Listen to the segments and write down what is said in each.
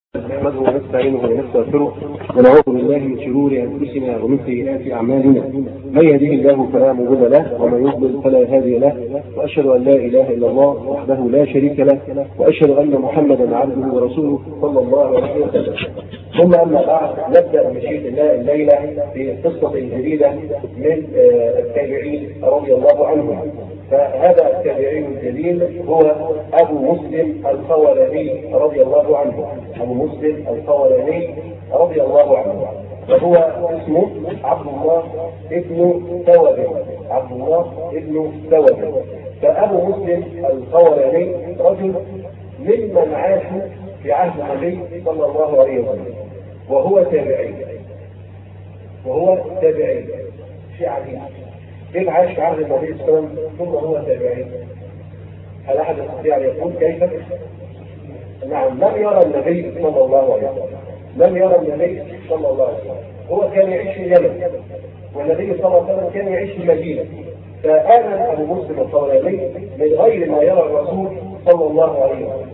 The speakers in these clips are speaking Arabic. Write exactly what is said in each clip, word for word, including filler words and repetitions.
نحمده ونستعينه ونستغفره ونعوذ بالله من شرور انفسنا ومن سيئات اعمالنا. من يهده الله فلا مضل له ومن يضلل فلا هادي له، واشهد ان لا اله الا الله وحده لا شريك له، واشهد ان محمدا عبده ورسوله صلى الله عليه وسلم. ثم اما بعد، نبدا بمشيئه الله الليله في قصه جديده من التابعين رضي الله عنهم. فهذا التابعي الجليل هو ابو مسلم الخولاني رضي الله عنه. ابو مسلم الخولاني رضي الله عنه، وهو اسمه عبد الله ابن ثوب. عبد الله ابن ثوب. فابو مسلم الخولاني رجل ممن عاش في عهد النبي صلى الله عليه وسلم، وهو تابعي. وهو تابعي شيء عجيب. كيف عاش في عهد النبي صلى الله عليه وسلم ثم هو تابعي؟ هل احد يستطيع ان يقول كيف؟ نعم، لم يرى النبي صلى الله عليه وسلم. لم يرى النبي صلى الله عليه وسلم. هو كان يعيش في اليمن، والنبي صلى الله عليه وسلم كان يعيش في المدينه. فآمن ابو مسلم الخولاني من غير ما يرى الرسول صلى الله عليه وسلم،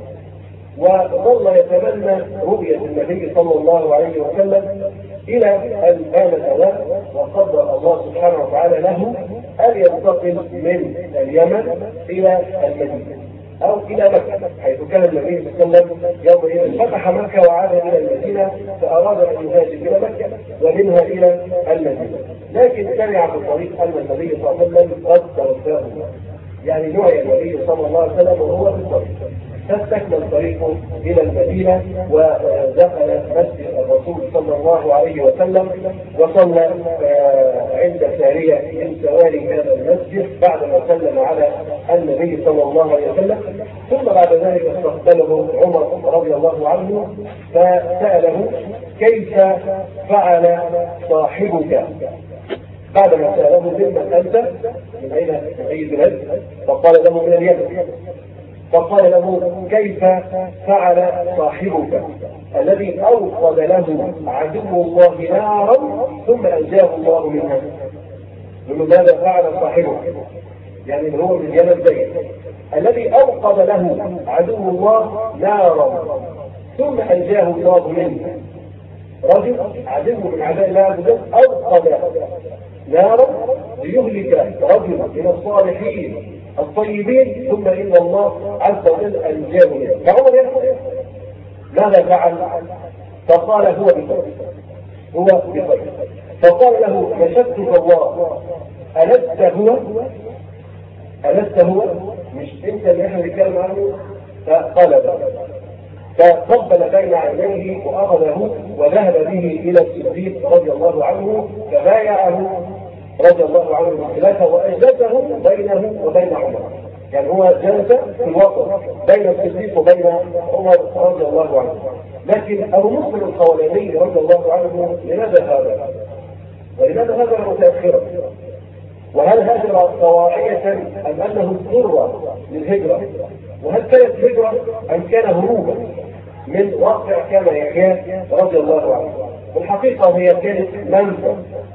وظل يتمنى رؤيه النبي صلى الله عليه وسلم الى ان آمن له، وقدر الله سبحانه وتعالى له ان ينتقل من اليمن الى المدينه او الى مكه، حيث كان النبي صلى الله عليه وسلم يومئذ فتح مكه وعاد الى المدينه، فاراد ان يهاجر الى مكه ومنها الى المدينه. لكن سمع في الطريق ان النبي صلى الله عليه وسلم قد توفاه، يعني نوعي النبي صلى الله عليه وسلم وهو في الطريق، فاستكمل طريقه الى المدينه ودخل مسجد الرسول صلى الله عليه وسلم، وصلى عند ساريه من سواري هذا المسجد بعدما سلم على النبي صلى الله عليه وسلم. ثم بعد ذلك استقبله عمر رضي الله عنه فساله: كيف فعل صاحبك؟ بعدما ساله: ممن انت؟ من اين؟ من اي بلاد؟ فقال له: من اليمن. فقال له: كيف فعل صاحبك الذي اوقد له عدو الله نارا ثم انجاه الله منها؟ ماذا فعل صاحبك؟ يعني هو من اليمن زيد، الذي اوقد له عدو الله نارا ثم انجاه الله منها. رجل عدو من اعداء الله عز وجل اوقد نارا ليهلك رجل من الصالحين الطيبين، ثم ان الله عز وجل انجاه منه. فعمر يقول: ماذا فعل؟ فقال: هو بخير، هو بخير. فقال له: نشدك الله، ألست هو؟ ألست هو؟ مش انت اللي احنا بنتكلم عنه؟ فقال: لا. فقبل بين عينيه واخذه وذهب به الى الصديق رضي الله عنه، فبايعه رضي الله عنه بالخلافه واجلسه بينه وبين عمر. يعني هو جلس في الوسط بين الصديق وبين عمر رضي الله عنه. لكن ابو مسلم الخولاني رضي الله عنه لماذا هذا؟ ولماذا هذا متاخرا؟ وهل هاجر طواعية ام انه اضطر للهجره؟ وهل كانت هجره ام كان هروبا من واقع كان يحيى رضي الله عنه؟ الحقيقه هي كانت منفى.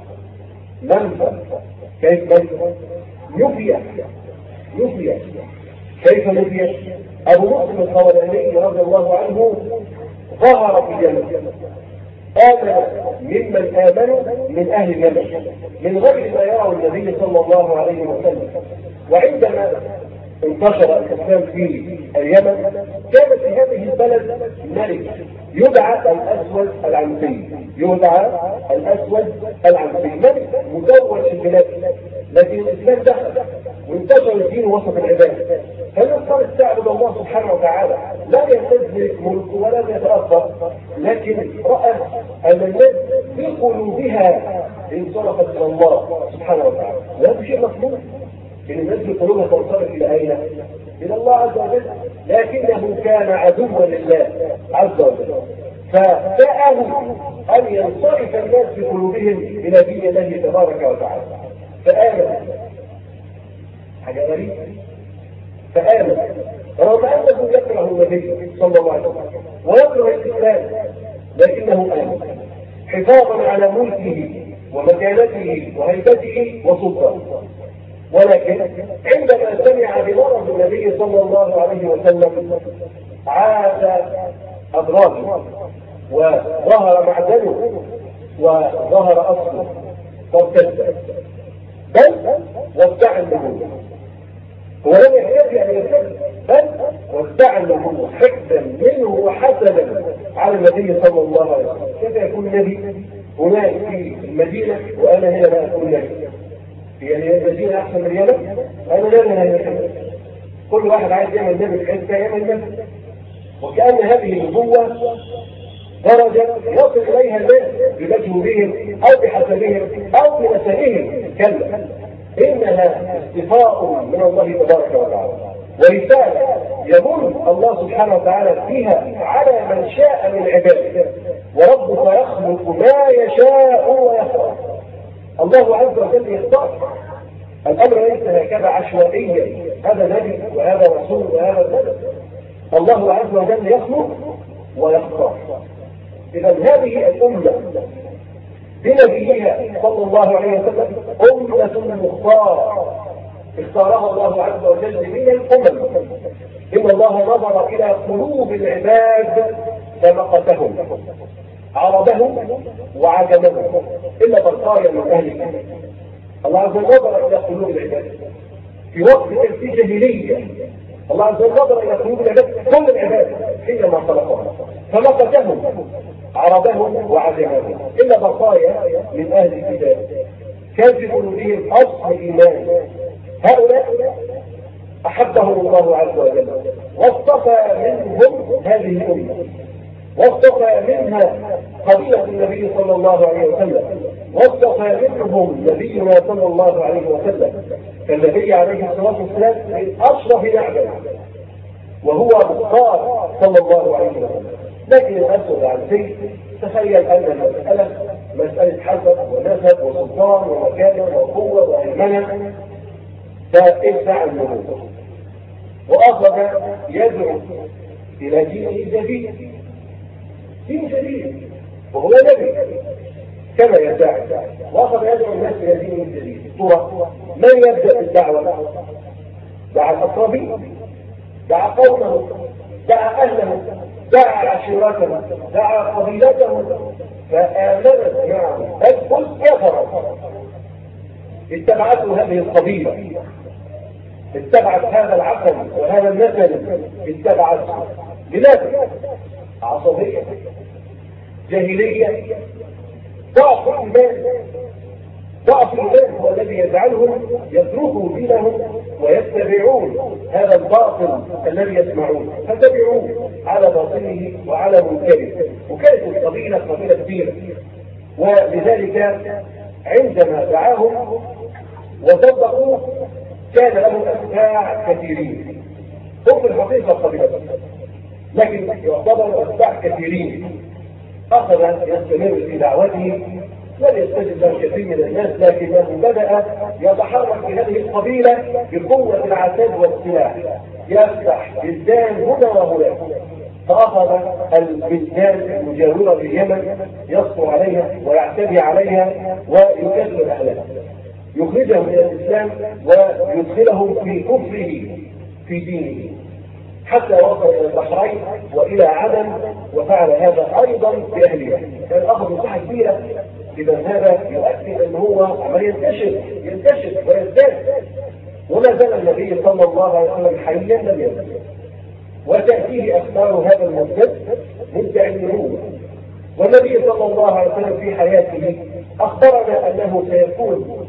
منفى. كيف منفى؟ نفي. نفي. كيف نفي؟ ابو مسلم الخولاني رضي الله عنه ظهر في اليمن، آمن ممن آمنوا من أهل اليمن من غير ما يرى النبي صلى الله عليه وسلم. وعندما انتشر الإسلام في اليمن كان في هذه البلد ملك يدعى الأسود العنسي. يدعى الأسود العنسي، ملك مزوج في البلاد، لكن الإسلام دخل وانتشر الدين وسط العباد. فالناس صارت تعبد الله سبحانه وتعالى، لا يستدرك ملك ولا يتأثر، لكن رأى أن الناس بقلوبها انصرفت إلى الله سبحانه وتعالى، وهذا شيء مطلوب. إن الناس بقلوبها تنصرف إلى أين؟ إلى الله عز وجل، لكنه كان عدوا لله عز وجل، فسأله أن ينصرف الناس بقلوبهم إلى دين الله تبارك وتعالى. فآمن. حاجة غريبة. فآمن رغم أنه يكره النبي صلى الله عليه وسلم ويكره الإسلام، لكنه آمن حفاظا على ملكه ومكانته وهيبته وسلطانه. ولكن عندما سمع بمرض النبي صلى الله عليه وسلم عاد أضراره وظهر معدنه وظهر أصله فارتد، بل وادعى النبوة. هو لم يحتاج أن يرتد، بل وادعى النبوة حقدا منه وحسدا على النبي صلى الله عليه وسلم. كيف يكون نبي هناك في المدينة وأنا هنا لا أكون نبي؟ يعني المدينة أحسن من اليمن؟ أنا لا أنا كل واحد عايز يعمل نبي في حتة يعمل نبي. وكأن هذه النبوة درجة يصل إليها الناس بمجهودهم أو بحسبهم أو بنسبهم، كلا إنها استفاء من الله تبارك وتعالى ورسالة يمن الله سبحانه وتعالى فيها على من شاء من عباده، وربك يخلق ما يشاء ويختار. الله عز وجل يختار، الأمر ليس هكذا عشوائيا، هذا نبي وهذا رسول وهذا نبي. الله عز وجل يخلق ويختار. إذا هذه الأمة بنبيها صلى الله عليه وسلم أمة مختارة اختارها الله عز وجل من الأمم. إن الله نظر إلى قلوب العباد فمقتهم، عربهم وعجمهم، إلا بقايا من أهل الكتاب. الله عز وجل نظر إلى قلوب العباد في وقت في جاهلية. الله عز وجل نظر إلى قلوب العباد كل العباد حينما خلقهم فمقتهم، عربهم وعجمهم، إلا بقايا من أهل الكتاب كان في قلوبهم أصل إيمان. هؤلاء أحبهم الله عز وجل واصطفى منهم هذه الأمة، واصطفى منها قبيلة النبي صلى الله عليه وسلم، واصطفى منهم نبينا صلى الله عليه وسلم. فالنبي عليه الصلاة والسلام من أشرف نعمة وهو مختار صلى الله عليه وسلم. لكن الأسود عن شيء، تخيل أن المسألة مسألة حسب ونسب وسلطان ومكانة وقوة وهيمنة، فادعى النبوة وأخذ يدعو إلى دين جديد، دين جديد وهو نبي كما يدعي، وأخذ يدعو الناس إلى دين جديد. ترى من يبدأ بالدعوة؟ دعا الأقربين، دعا قومه، دعا أهله، دعا عشيرته، دعا قبيلته، فآمنت معه بل كل كفر. اتبعته هذه القبيلة، اتبعت هذا العقل وهذا النسل، اتبعته. لماذا؟ عصبية، جاهلية، ضعف الإيمان. ضعف الإيمان هو الذي يجعلهم يتركوا دينهم ويتبعون هذا الباطل الذي يسمعون، فتبعوه على باطله وعلى منكره. وكانت القبيلة قبيلة كبيرة، ولذلك عندما دعاهم وصدقوه كان له أتباع كثيرين. هم في الحقيقة قبيلة لكن يعتبروا أتباع كثيرين. أخذ يستمر في دعوته، لم يستجب له كثير من الناس، لكنه بدأ يتحرك في هذه القبيلة بقوة العتاد والسلاح، يفتح بلدان هنا وهناك. فأخذ البلدان المجاورة لليمن يسطو عليها ويعتدي عليها ويكذب أهلها، يخرجهم من الإسلام ويدخلهم في كفره في دينه، حتى وصل إلى البحرين وإلى عدن، وفعل هذا أيضا بأهلها. كان أخذ مساحة كبيرة. إذا هذا يؤكد أن هو عمال ينتشر ينتشر ويزداد، وما زال النبي صلى الله عليه وسلم حيا لم يزل، وتأتيه أخبار هذا المزدد مدعي النبوة. والنبي صلى الله عليه وسلم في حياته أخبرنا أنه سيكون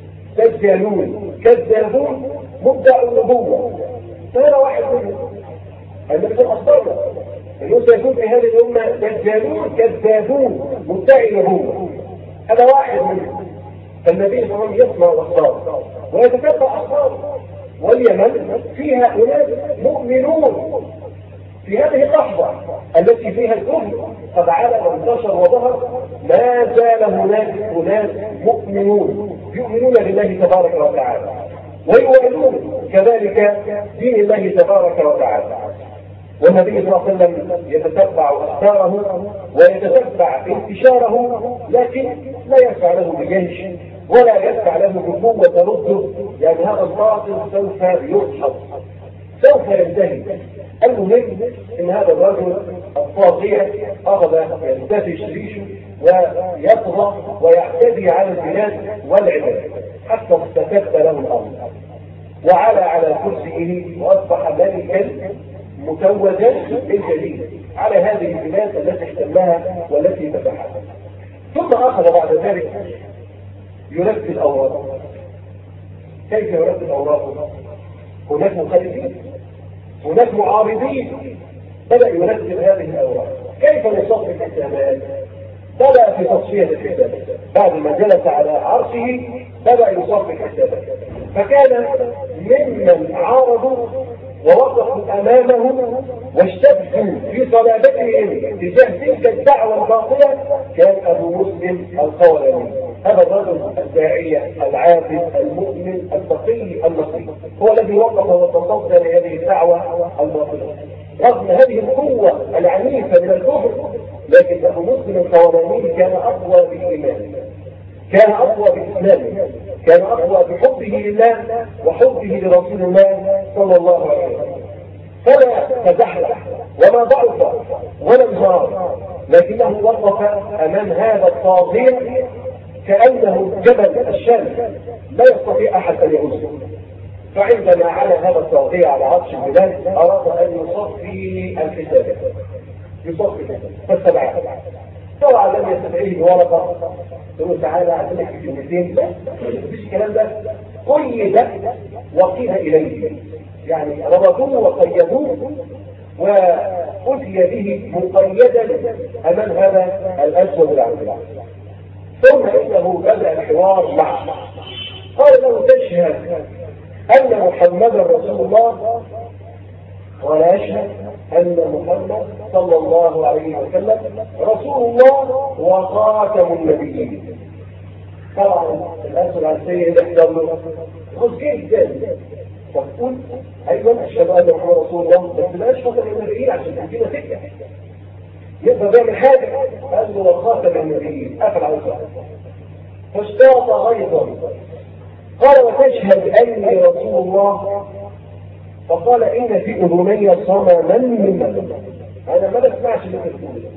دجالون كذابون مدعوا النبوة، فهذا واحد منهم. النبي أخبرنا أنه سيكون في هذه الأمة دجالون كذابون مدعي النبوة، هذا واحد منهم. فالنبي صلى الله عليه وسلم يسمع الأخبار ويتتبع أخبار، واليمن فيها أناس مؤمنون في هذه اللحظة التي فيها الكفر قد على وانتشر وظهر، ما زال هناك أناس مؤمنون يؤمنون بالله تبارك وتعالى ويؤمنون كذلك دين الله تبارك وتعالى. والنبي صلى الله عليه وسلم يتتبع أخباره ويتتبع انتشاره، لكن لا يدفع له بجيش ولا يدفع له بقوة ترده، يعني هذا الباطل سوف يدحض، سوف ينتهي. المهم ان هذا الرجل الطاغية اخذ ينتفش ريشه ويطغى ويعتدي على البلاد والعباد حتى استتب له الامر، وعلى على كرسيه واصبح ملكا متوجا بالجليل على هذه البلاد التي احتلها والتي فتحها. ثم اخذ بعد ذلك يرتب اوراقه. كيف يرتب اوراقه؟ هناك مخالفين، هناك معارضين، بدأ يرتب هذه الأوراق. كيف نصفي الحسابات؟ بدأ في تصفية الحسابات. بعد ما جلس على عرشه بدأ يصفي الحسابات، فكان ممن عارضوا ووقفوا أمامه واشتدوا في صلابتهم تجاه تلك الدعوة الباطلة كان أبو مسلم الخولاني، هذا الرجل الداعية العابد المؤمن التقي النقي، هو الذي وقف وتصدى لهذه الدعوة الباطلة رغم هذه القوة العنيفة من الكفر. لكن أبو مسلم الخولاني كان أقوى بالإيمان، كان أقوى بالإسلام، كان أقوى بحبه لله وحبه لرسول الله صلى الله عليه وسلم، فلا تزحلح وما ضعف ولا انهار، لكنه وقف أمام هذا الطاغية كأنه جبل الشمس لا يستطيع أحد أن يهزه. فعندما على هذا الطاغية على عرش البلاد أراد أن يصفي الحسابات، يصفي فاستبعد. طبعا لم يستدعيه بورقة يقول تعالى أعطيك في كلمتين، لا مفيش الكلام ده. قيد وقيل إليه، يعني ربطوه وقيدوه وأتي به مقيدا أمام هذا الأسود العظيم. ثم إنه بدأ الحوار معه، قال له تشهد أن محمدا رسول الله؟ قال أشهد أن محمد صلى الله عليه وسلم رسول الله وخاتم النبيين. طبعا الأسود العسير يحضر له خذ جدا فتقول أيضا أشهد أن محمد رسول الله، بس لا أشهد أن النبيين عشان تدينا سكة يقدر يعمل حاجة. قال له وخاتم النبيين قفل على الصلاة فاشتاط غيظا. قال وتشهد أني رسول الله؟ فقال إن في أذني صمما من مدى، أنا ما بسمعش اللي تقوله.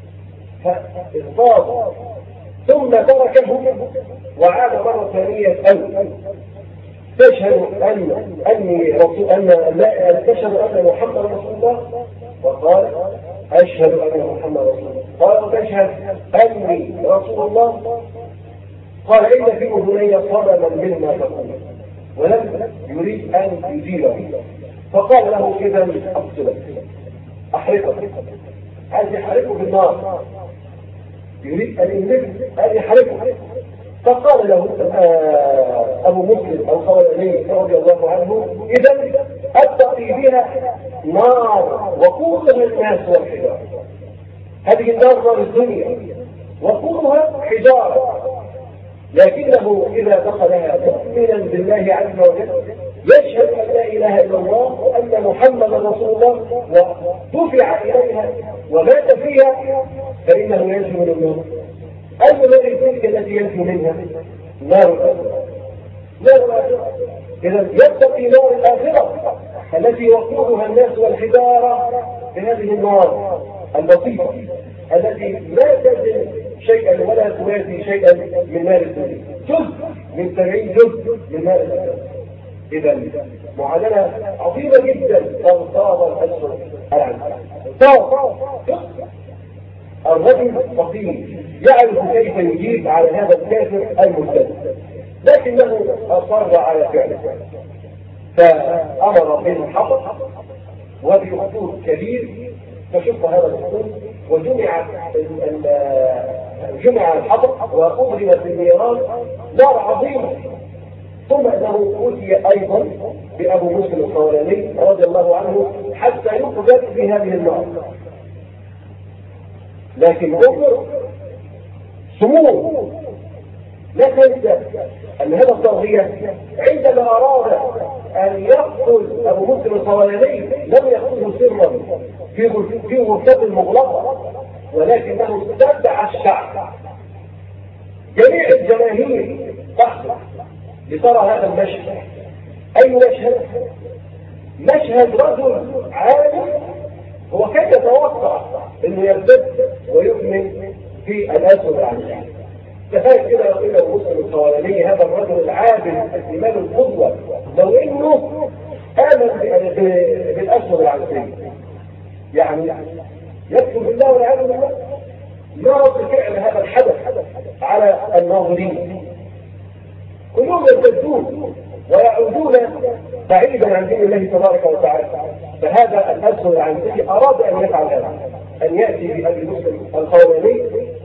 فاضطر ثم تركه وعاد مرة ثانية أو تشهد أن أني رسول أن لا تشهد أن محمد رسول الله؟ وقال أشهد أن محمد رسول الله. قال تشهد أني رسول الله؟ قال إن في أذني صمما مما تقول، ولم يريد أن يزيله. فقال له إذا أقتلك أحرقك، عايز يحرقه بالنار، يريد أن يملك أن يحرقه. فقال له أبو مسلم الخولاني رضي الله عنه إذا أتقي بها نار وقودها الناس والحجارة. هذه النار نار الدنيا وقودها حجارة، لكنه إذا دخلها مؤمنا بالله عز وجل يشهد أن لا إله إلا الله وأن محمد رسول الله ودفع إليها ومات فيها فإنه ينجو من النار. أي الذي تلك التي ينجو منها؟ نار الآخرة. نار الآخرة إذا يتقي نار الآخرة التي وقودها الناس والحجارة بهذه النار اللطيفة التي لا تزن شيئا ولا توازي شيئا من نار الدنيا، جزء من سبعين جزء من نار الدنيا. إذا معادلة عظيمة جدا. تنصاب الأسود العنف الرجل فقير يعرف كيف يجيب على هذا الكافر المرتد، لكنه أصر على فعله فأمر بالحفظ وبأسلوب كبير. فشق هذا الأسلوب وجمع جمع الحطب وأضرمت النيران نار عظيمة. ثم أنه أتي أيضا بأبو مسلم الخولاني رضي الله عنه حتى يقذف في هذه النار، لكن أمر سموم. لا تنسى أن هذا الطاغية عندما أراد أن يقتل أبو مسلم الخولاني لم يقتله سرا في غرفة مغلقة، ولكنه استدعى الشعب جميع الجماهير تحضر لترى هذا المشهد. أي مشهد؟ مشهد رجل عالم هو كان يتوقع انه يرتد ويؤمن في الاسود العنسي. تخيل كده لو انه مسلم القوانين هذا الرجل العادل الامام القدوه لو انه امن بالاسود العنسي، يعني يكفر بالله والعياذ بالله. ما رد فعل هذا الحدث على الناظرين؟ كلهم يرتدون ويعودون بعيدا عن دين الله تبارك وتعالى. فهذا الاسود العنسي اراد ان يفعل هذا، ان ياتي بابي مسلم القواني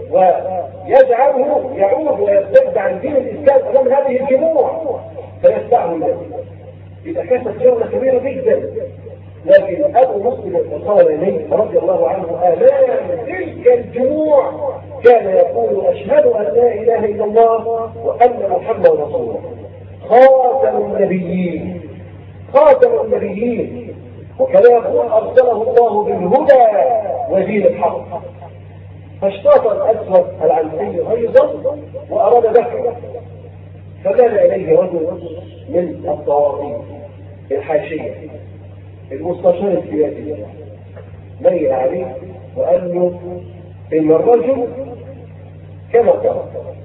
ويجعله يعود ويرتد عن دين الاسلام امام هذه الجموع فيتبعه الناس. اذا كانت جوله كبيره جدا، لكن ابو مسلم القواني رضي الله عنه امام تلك الجموع كان يقول اشهد ان لا اله الا الله وان محمدا رسول الله، خاتم النبيين خاتم النبيين. وكان يقول ارسله الله بالهدى ودين الحق. فاشتاط الاسود العنسي غيظا واراد دفعه، فمال اليه رجل من الطواغيت الحاشيه المستشار السياسي، ميل عليه وقال له ان الرجل كما قال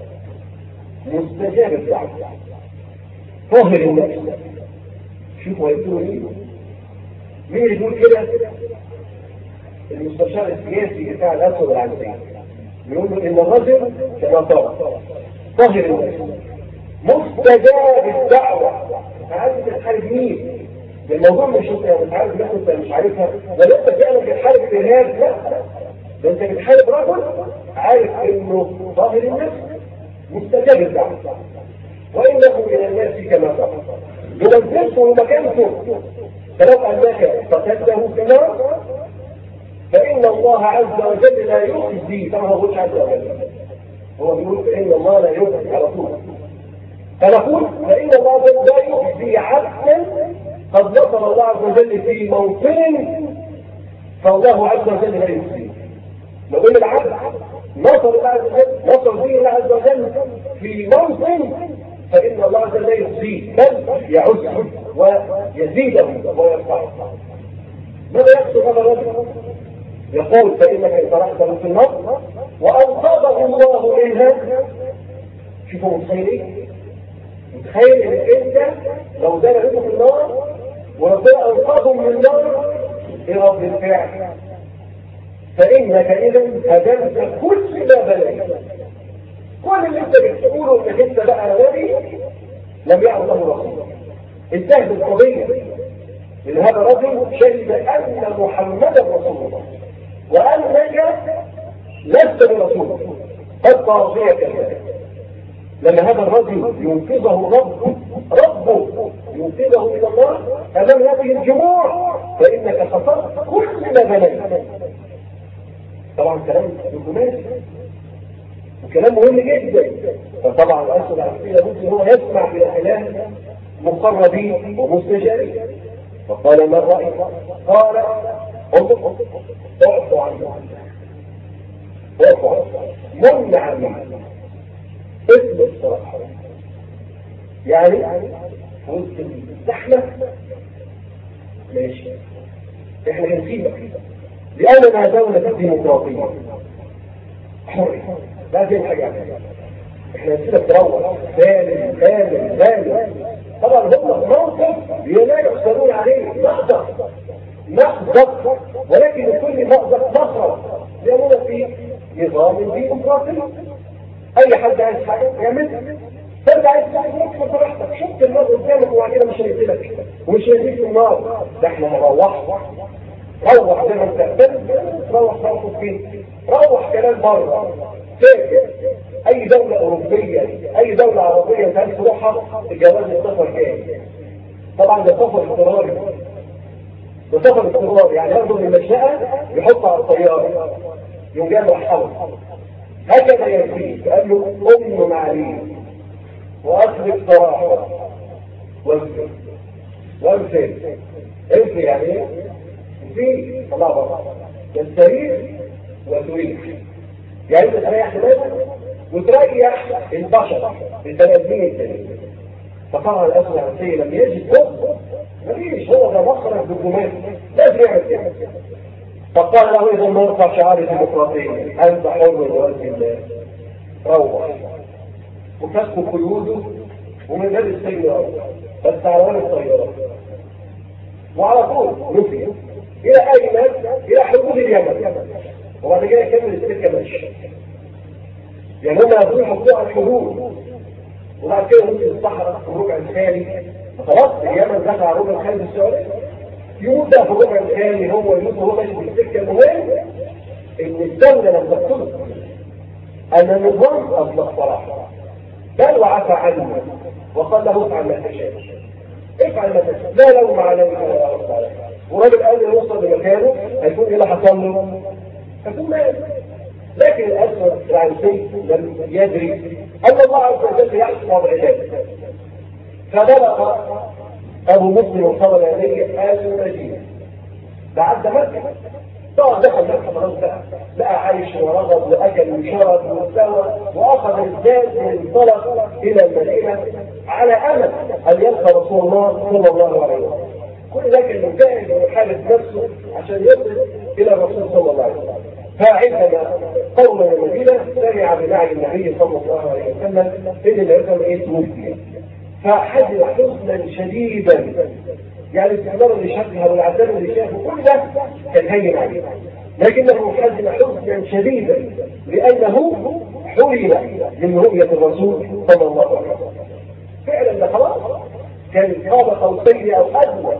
مستجاب الدعوه طاهر النفس. شوفوا هيقولوا ايه؟ مين اللي يقول كده؟ المستشار السياسي بتاع الاسود العنسي يقول له ان الرجل كما قال طاهر النفس مستجاب الدعوه. عايز تحارب مين؟ الموضوع مش انت مش عارف ناس انت مش عارفها، ولا انت فعلا بتحارب الارهاب، لا ده انت بتحارب رجل عارف انه طاهر النفس مستجاب الدعوه، وانه من الناس كما قال ينزلته مكانته، فلو انك قتلته في النار فان الله عز وجل لا يخزي. كما هو عز وجل هو بيقول فان الله لا يخزي على طول، فنقول فان الله لا يخزي عبدا قد نصر الله عز وجل في موطن فالله عز وجل لا يخزيه. لو ان العبد نصر الله عز وجل نصر به الله عز وجل في موطن فإن الله عز وجل لا يخزيه بل يعزه ويزيده ويرفعه. ماذا يقصد هذا الرجل؟ يقول فإنك إن طرحته في النار وأنقذه الله منها. شوفوا متخيلين؟ متخيل إن أنت لو دان له في النار وربنا أنقذه من النار برد الفعل، فإنك إذا هدمت كل ما بلغت. كل اللي انت بتقوله انك انت بقى نبي لم يعد له رسول. انتهت القضيه ان هذا الرجل شهد ان محمدا رسول الله وانك لست برسول قد طاغيه كذلك. لما هذا الرجل ينقذه ربه ربه ينقذه الى الله امام هذه الجموع فانك خسرت كل ما بنيت. طبعا كلام دبلوماسي وكلام مهم جدا. فطبعا الاسود العنسي لابد هو يسمع بالاله مقربين ومستجابين. فقال ما الراي؟ قال انظر اعفوا عنه اعفوا عنه من عنه اسم الصراحه، يعني في وسط الزحمه ماشي احنا هنسيبك لاننا دوله ديمقراطيه حريه لازم حاجه احنا نسيبك تروح سالم سالم سالم. طبعا هم موقف لا يحسدون عليه مأزق مأزق، ولكن لكل مأزق مخرج لأننا في نظام ديمقراطي. اي حد عايز حاجه يعملها، فانت عايز تاخد براحتك. شفت النار قدامك وبعد كده مش هيقتلك ومش هيديك في النار. ده احنا هنروح روح زي ما انت قلت روح موقف فين؟ روح كلام بره فاكر اي دولة اوروبية اي دولة عربية انت عايز تروحها الجواز السفر جاي. طبعا ده سفر اضطراري، ده سفر اضطراري يعني ياخده من المشنقة يحط على الطيارة يوم جاي مرحبا هكذا يزيد. قال له ام معليه واخذ صراحة وانفر وانفر انفر يعني ايه؟ في طلع بره تستريح وتريح، يعني انت تريح دماغك وتريح البشر البني ادمين التانيين. فطبعا الاسود العنسي لم يجد فرصه مفيش، هو ده مخرج دبلوماسي لازم يعمل كده. فقال له اذا ما يرفع شعار الديمقراطيه انت حر لوجه الله، روح وفك قيوده ومن باب السيارات بس على وجه الطيارات، وعلى طول نفي الى اين؟ الى حدود اليمن، وبعد كده يكمل السكه ماشي. يعني هم يقولوا يحطوها على الحدود وبعد كده نص الصحراء في الربع الخالي، خلاص اليمن دخل على الربع الخالي السعودي، يموت في الربع الخالي هو يموت وهو ماشي في السكه. المهم ان الدوله لم تقتله، ان النظام اطلق صراحه بل وعفى عنه وقال له افعل ما تشاء، افعل ما تشاء لا لوم عليك ولا عرض عليك. وراجل قال له يوصل لمكانه هيكون ايه اللي حصل له؟ هيكون مات. لكن الاسود العنسي لم يدري ان الله عز وجل يحكم بعباده، فبلغ ابو مسلم الخولاني المدينه بعد مكه. طبعا دخل مكه خلاص بقى لقى عيش ورغب واكل وشرب واستوى واخذ الزاد وانطلق الى المدينه على امل ان يلقى رسول الله صلى الله عليه وسلم. كل ده كان مجاهد ويحارب نفسه عشان يصل الى الرسول صلى الله عليه وسلم. فعندما قوم المدينه سمع بنعي النبي صلى الله عليه وسلم ان العزم ايه توفي، فحزن حزنا شديدا، يعني استعمار اللي شافها والعذاب اللي شافه كل ده كان هين عليه، لكنه حزن حزنا شديدا لانه حرم من رؤيه الرسول صلى الله عليه وسلم. فعلا ده خلاص كان قاب قوسين او ادنى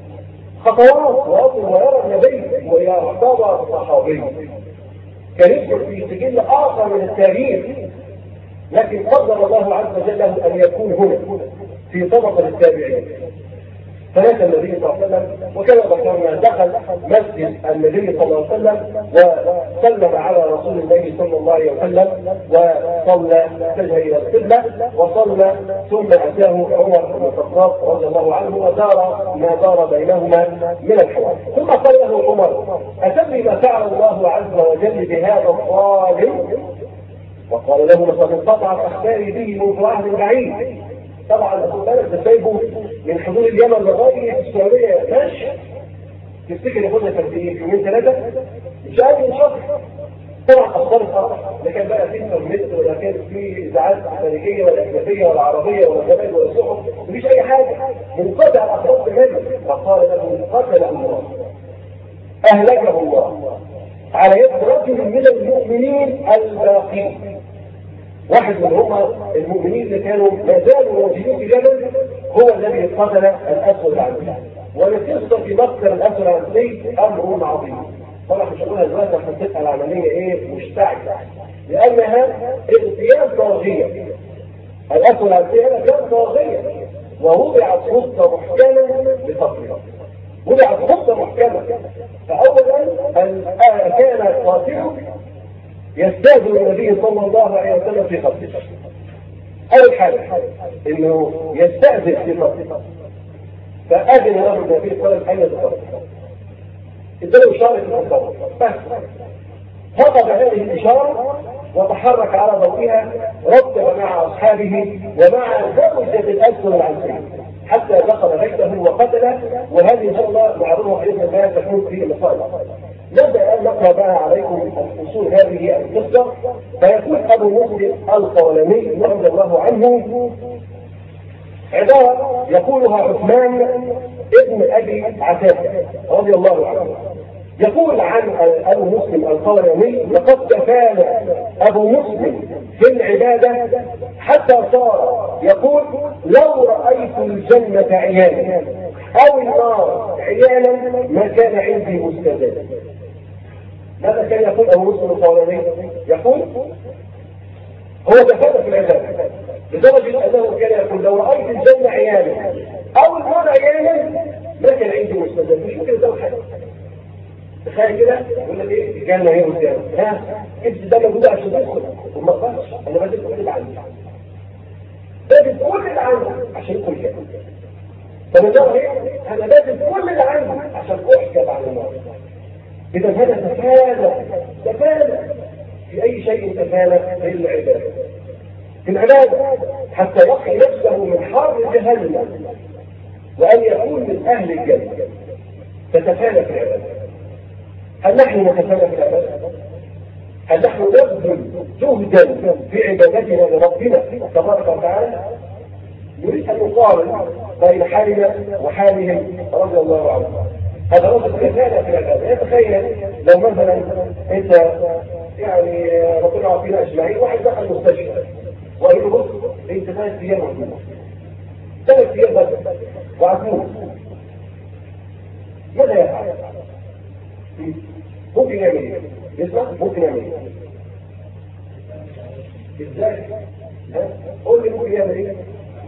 خطوات واصل ويرى النبي ويعتبر صحابي، كان يدخل في سجل اخر من التاريخ، لكن قدر الله عز وجل له ان يكون هنا في طبقه التابعين. فمات النبي صلى الله عليه وسلم، وكما ذكرنا دخل مسجد النبي صلى الله عليه وسلم وسلم على رسول الله صلى الله عليه وسلم وصلى اتجه الى القبله وصلى، ثم اتاه عمر بن الخطاب رضي الله عنه ودار ما دار بينهما من الحوار. ثم قال له عمر اتدري ما فعل الله عز وجل بهذا الظالم؟ وقال له لقد انقطعت اخباري به منذ عهد بعيد. طبعا خد بالك ده سايبه من حدود اليمن لغايه السعوديه ماشي، تفتكر ياخدها قد ايه؟ يومين ثلاثه؟ مش عارف من شهر. طبعا اخبار خطا، لا كان بقى في انترنت ولا كان في اذاعات امريكيه ولا اجنبيه ولا عربيه ولا جمال ولا صحف، مفيش اي حاجه، منقطع الاخبار تماما. فقال له قتله الله، اهلكه الله على يد رجل من المؤمنين الباقين. واحد من هم المؤمنين اللي كانوا ما زالوا موجودين في جبل هو الذي قتل الاسود العنسي. ولقصه في مقتل الاسود العنسي امر عظيم. طبعا مش هقولها دلوقتي عشان تبقى العمليه ايه مشتعله، لانها اغتيال طاغيه. الاسود العنسي هنا كان طاغيه ووضعت خطه محكمه لقتله. وضعت خطه محكمه. فاولا كان قاتله يستاذن النبي صلى الله عليه وسلم في قتله. اول حاجه انه يستاذن في قتله، فاذن له النبي صلى الله عليه وسلم ان يتقتل. اداله اشاره القتل بس. فقد هذه الاشاره وتحرك على ضوئها، رتب مع اصحابه ومع زوجة الاسود العنسي حتى دخل بيته وقتله. وهذه ان شاء الله معروفه باذن الله تكون في اللقاء. نبدأ أن نقرأ بقى عليكم أصول هذه القصة. فيقول أبو مسلم الخولاني رضي الله عنه عبارة يقولها عثمان ابن أبي عتاكة رضي الله عنه. يقول عن أبو مسلم الخولاني لقد تفانى أبو مسلم في العبادة حتى صار يقول لو رأيت الجنة عيانا أو النار عيانا ما كان عندي مستدد. ماذا كان يقول أبو مسلم الخولاني؟ يقول هو تفانى في العبادة لدرجة أنه كان يقول لو رأيت الجنة عيانا أو النار عيانا ما كان عندي مستدد. مش ممكن ده حاجة. تخيل كده يقول لك ايه الجنه هي والجنه ها انت ده موجود عشان تدخل وما تقدرش. انا بدل كل اللي عندي بدل كل اللي عندي عشان ادخل الجنه. طب ده ايه؟ انا بدل كل اللي عندي عشان احجب عن النار. اذا هذا تفانى تفانى في اي شيء تفانى في العباده في العباده حتى يقي نفسه من حر جهنم وأن يكون من أهل الجنة تتفانى في العبادة. هل نحن نتفانى في العبادة؟ هل نحن نبذل جهدا في عبادتنا لربنا تبارك وتعالى؟ نريد أن نقارن بين حالنا وحالهم رضي الله عنهم. هذا رجل تتفانى في العبادة. يتخيل لو مثلا أنت يعني ربنا عطينا أجمعين واحد دخل المستشفى وقال له بص أنت ثلاث أيام عزومة ثلاث أيام بس وعزومة ماذا يفعل؟ ممكن يعمل ايه؟ يسمع؟ ممكن يعمل ايه؟ ازاي؟ قول لي ممكن يعمل ايه؟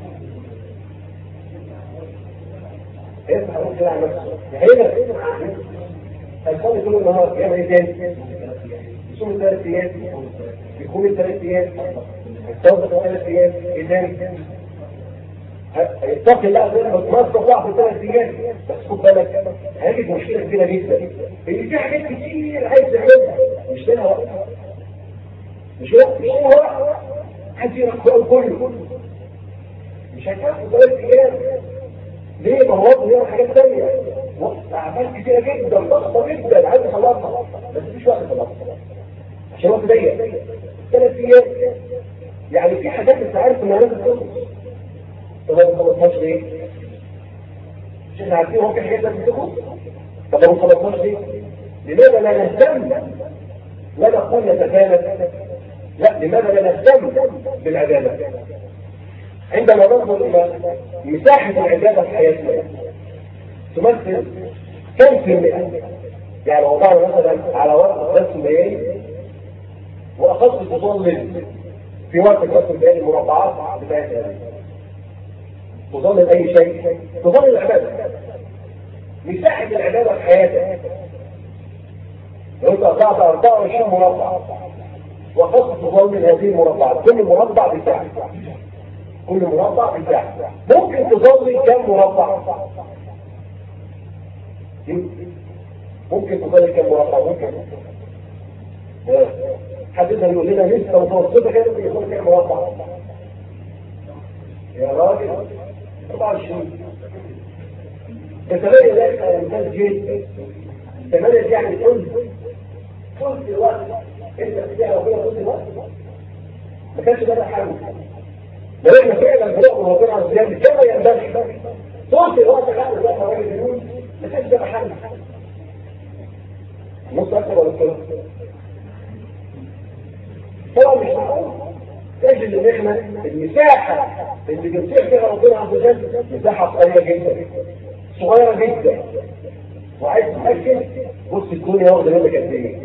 يسمع ممكن يعمل نفسه هنا الفاضي طول النهار يعمل ايه تاني؟ يصوم الثلاث ايام يقوم الثلاث ايام يستوفى الثلاث ايام ايه تاني؟ يتقي الله غير ما استطاع في ثلاث ايام بس خد بالك هيجد مشكله كبيره جدا ان في حاجات كتير عايز تعملها مش لها وقت مش وقت مش هو وقت عايز يرقى كله مش هيكفي ثلاث ايام ليه؟ ما هو وقت يعمل حاجات ثانيه وقت اعمال كتيره جدا ضغطه جدا عايز يخلصها بس مفيش وقت يخلصها عشان الوقت ضيق ثلاث ايام يعني في حاجات انت عارف انها لازم تخلص طب ما خلصناش ليه؟ مش احنا عارفين هو في حاجات لازم تخلص طب ما خلصناش ليه؟ لماذا لا نهتم؟ لا نقول نتفانى لا لماذا لا نهتم بالعبادة؟ عندما ننظر الى مساحة العبادة في حياتنا تمثل كم في المئة؟ يعني وضعنا مثلا على وقت درس الليالي واخذت تظلل في وقت درس الليالي المربعات بتاعتها تظلل اي شيء تظلل العبادة مساحة العبادة في حياتك لو انت قطعت أربعة وعشرين مربع وخصص تظلل هذه المربعات كل مربع بتاعك كل مربع بتاعك ممكن تظلل كم مربع ممكن تظلل كم مربع ممكن حد يقدر يقول لنا لسه متوسطة كده ممكن يكون كم مربع يا راجل أربعة وعشرين تتبين ذلك الإنسان جيد تتبين يعني كل كل الوقت انت بتلاقي ربنا كل الوقت ما كانش ده حل لو احنا فعلا بنقول ربنا عز وجل كما ينبغي طول الوقت قاعد زي ما الراجل بيقول ما كانش ده حل نص اكتر ولا كده طبعا مش معقول تجد ان احنا المساحه اللي بنطيع فيها ربنا عز وجل مساحه صغيره جدا صغيره جدا وعايز تتاكد بص الدنيا واخده منك قد ايه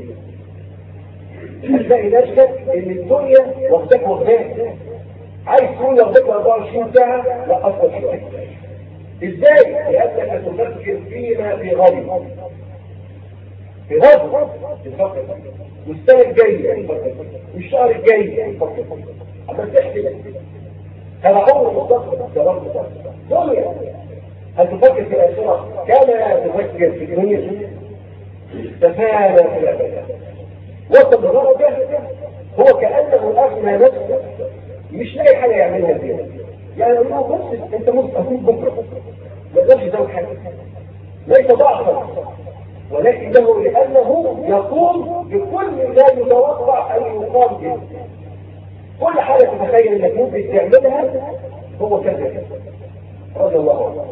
هتلاقي نفسك ان الدنيا واخداك واخداك عايز تقول واخداك أربعة وعشرين ساعه لا اكثر شويه ازاي؟ لانك تفكر فيما في غد في غد تفكر والسنه الجايه والشهر الجاي اما تحسب هذا عمر مستقبل ده برضه دنيا هل تفكر في الاخره كما تفكر في الدنيا تفانى في العباده وصل لدرجه هو كانه اغنى نفسه مش لاقي حاجه يعملها فيها يعني يقول له بص انت ممكن بكره ما تقدرش تسوي حاجه ليس ضعفا ولكنه لانه يقوم بكل ما يتوقع ان يقام به كل حاجه تتخيل انك ممكن تعملها هو كذا رضي الله عنه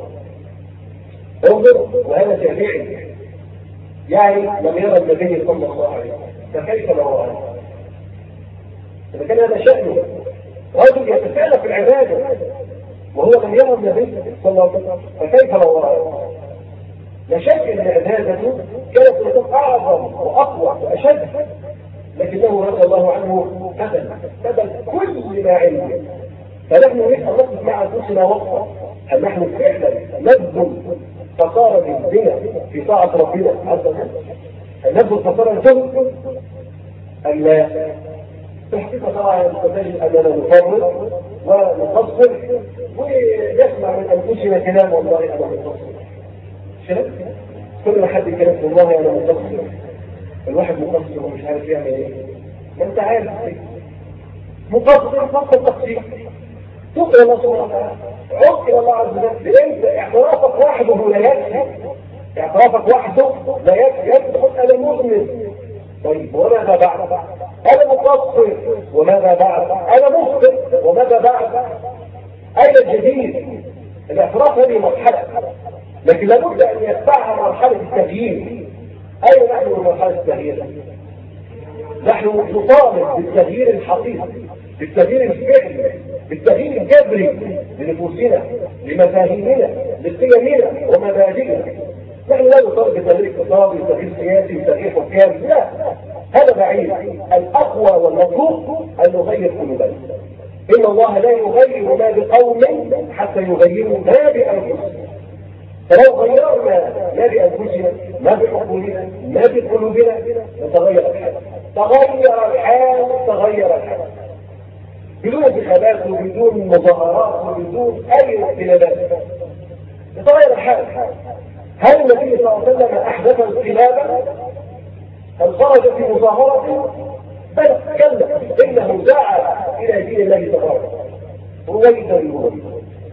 انظر وهذا جميعي يعني لم يرى النبي صلى الله عليه وسلم فكيف لو رأى إذا كان هذا شأنه رجل يتفاعل في العبادة وهو لم يرى النبي صلى الله عليه وسلم فكيف لو رأى لا شك أن عبادته كانت لتكون أعظم وأقوى وأشد لكنه رضي الله عنه بذل بذل كل ما عنده فنحن نريد أن نقف مع أنفسنا وقفة هل نحن فعلا نبذل فصار بالزنا في طاعة ربنا عز وجل هل نبذل فصار الجنة أم لا؟ في الحقيقة طبعا تجد أننا نفرط ونقصر ويسمع من أنفسنا كلام والله أنا مقصر شنو؟ كل ما حد يتكلم في والله أنا مقصر الواحد مقصر ومش عارف يعمل ايه ما انت عارف مقصر فقط تقصير توب الى الله سبحانه وتعالى، عد الى الله عز وجل. انت اعترافك وحده لا يكفي، اعترافك وحده لا يكفي. تقول انا مؤمن، طيب وماذا بعد؟ انا مقصر، وماذا بعد؟ انا مخطئ، وماذا بعد؟ اين الجديد؟ الاعتراف هذه مرحله، لكن لابد ان يتبعها مرحله التغيير. اين نحن من مرحله التغيير؟ نحن نطالب بالتغيير الحقيقي، بالتغيير الفعلي، بالتغيير الجذري لنفوسنا، لمفاهيمنا، لقيمنا ومبادئنا. نحن لا نطالب بالتغيير اقتصادي، بالتغيير سياسي، بالتغيير حكامي، لا، هذا بعيد. الاقوى والمطلوب ان نغير قلوبنا. ان الله لا يغير ما بقوم حتى يغيروا ما بانفسهم. فلو غيرنا ما بانفسنا، ما بعقولنا، ما بقلوبنا، نتغير الحال. تغير الحال، تغير الحال بدون انتخابات وبدون مظاهرات وبدون اي اختلافات. يتغير الحال. هل النبي صلى الله عليه وسلم احدث انقلابا؟ هل خرج في مظاهره؟ بل كلا، انه دعا الى دين الله تبارك رويدا رويدا.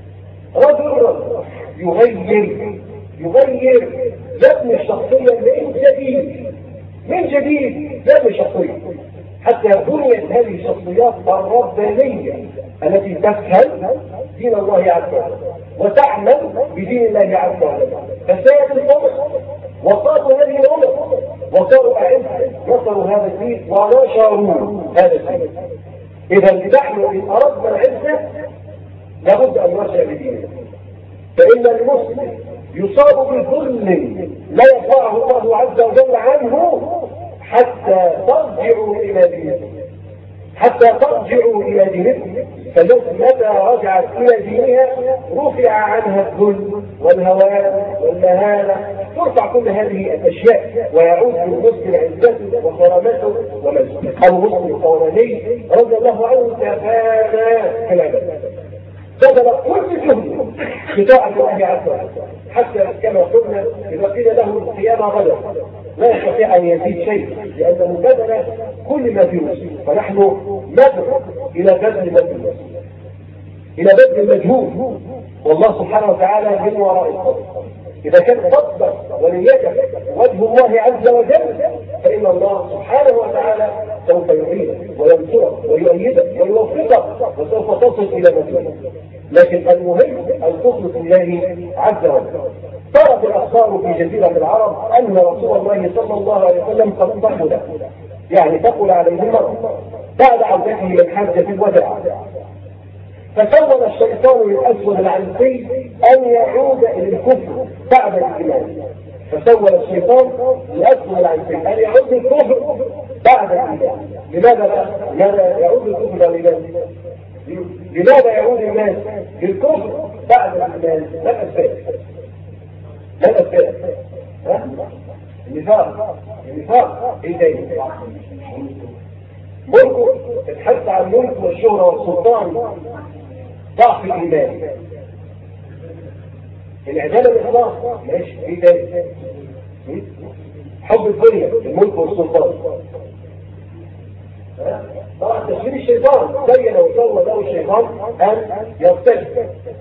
رجل يغير يغير يبني الشخصيه من جديد، من جديد يبني الشخصيه، حتى بنيت هذه الشخصيات الربانيه التي تفهم دين الله عز وجل وتعمل بدين الله عز وجل. فساد الامم وصاروا هذه الامم وصاروا أئمة نصروا هذا الدين ونشروا هذا الدين. إذا نحن إن أردنا العزة لابد أن نرجع لديننا، فإن المسلم يصاب بظلم لا يرفعه الله عز وجل عنه حتى ترجعوا إلى دينكم، حتى ترجعوا إلى دينكم. فالنفس متى رجعت إلى دينها رفع عنها الذل والهوان والمهانة، ترفع كل هذه الأشياء ويعود للمسلم عزته وكرامته ومجده. المسلم القرآني رضي الله عنه تفانى في العبادة، بذل كل جهده في طاعة الله عز وجل، حتى كما قلنا إذا قيل له القيامة غدا لا يستطيع أن يزيد شيء لأنه بذل كل ما في نفسه. فنحن ندعو إلى بذل المجهود، إلى بذل المجهود، والله سبحانه وتعالى من وراء الصدق. إذا كان صدق ونيتك وجه الله عز وجل فإن الله سبحانه وتعالى سوف يعينك وينصرك ويؤيدك ويوفقك وسوف تصل إلى مكانك. لكن المهم أن تخلص لله عز وجل. صارت الأخبار في جزيرة العرب أن رسول الله صلى الله عليه وسلم قد ثقل، يعني ثقل عليه المرض بعد عودته من حجة الوداع، فسول الشيطان للأسود العنسي أن يعود إلى الكفر بعد الإيمان. فسول الشيطان للأسود العنسي أن يعود الكفر بعد الإيمان. لماذا لا؟ لماذا يعود الكفر بعد الإيمان؟ لماذا يعود الناس للكفر بعد الإيمان؟ ما الأسباب؟ ما الأسباب؟ النفاق. النفاق إيه تاني؟ ملكه الحث على الملك والشهرة والسلطان، ضعف الإيمان، الإعدام الإخلاص، ماشي إيه تاني؟ حب الدنيا، الملك والسلطان. طبعا تشغيل الشيطان بين وسوى له الشيطان أن يرتد.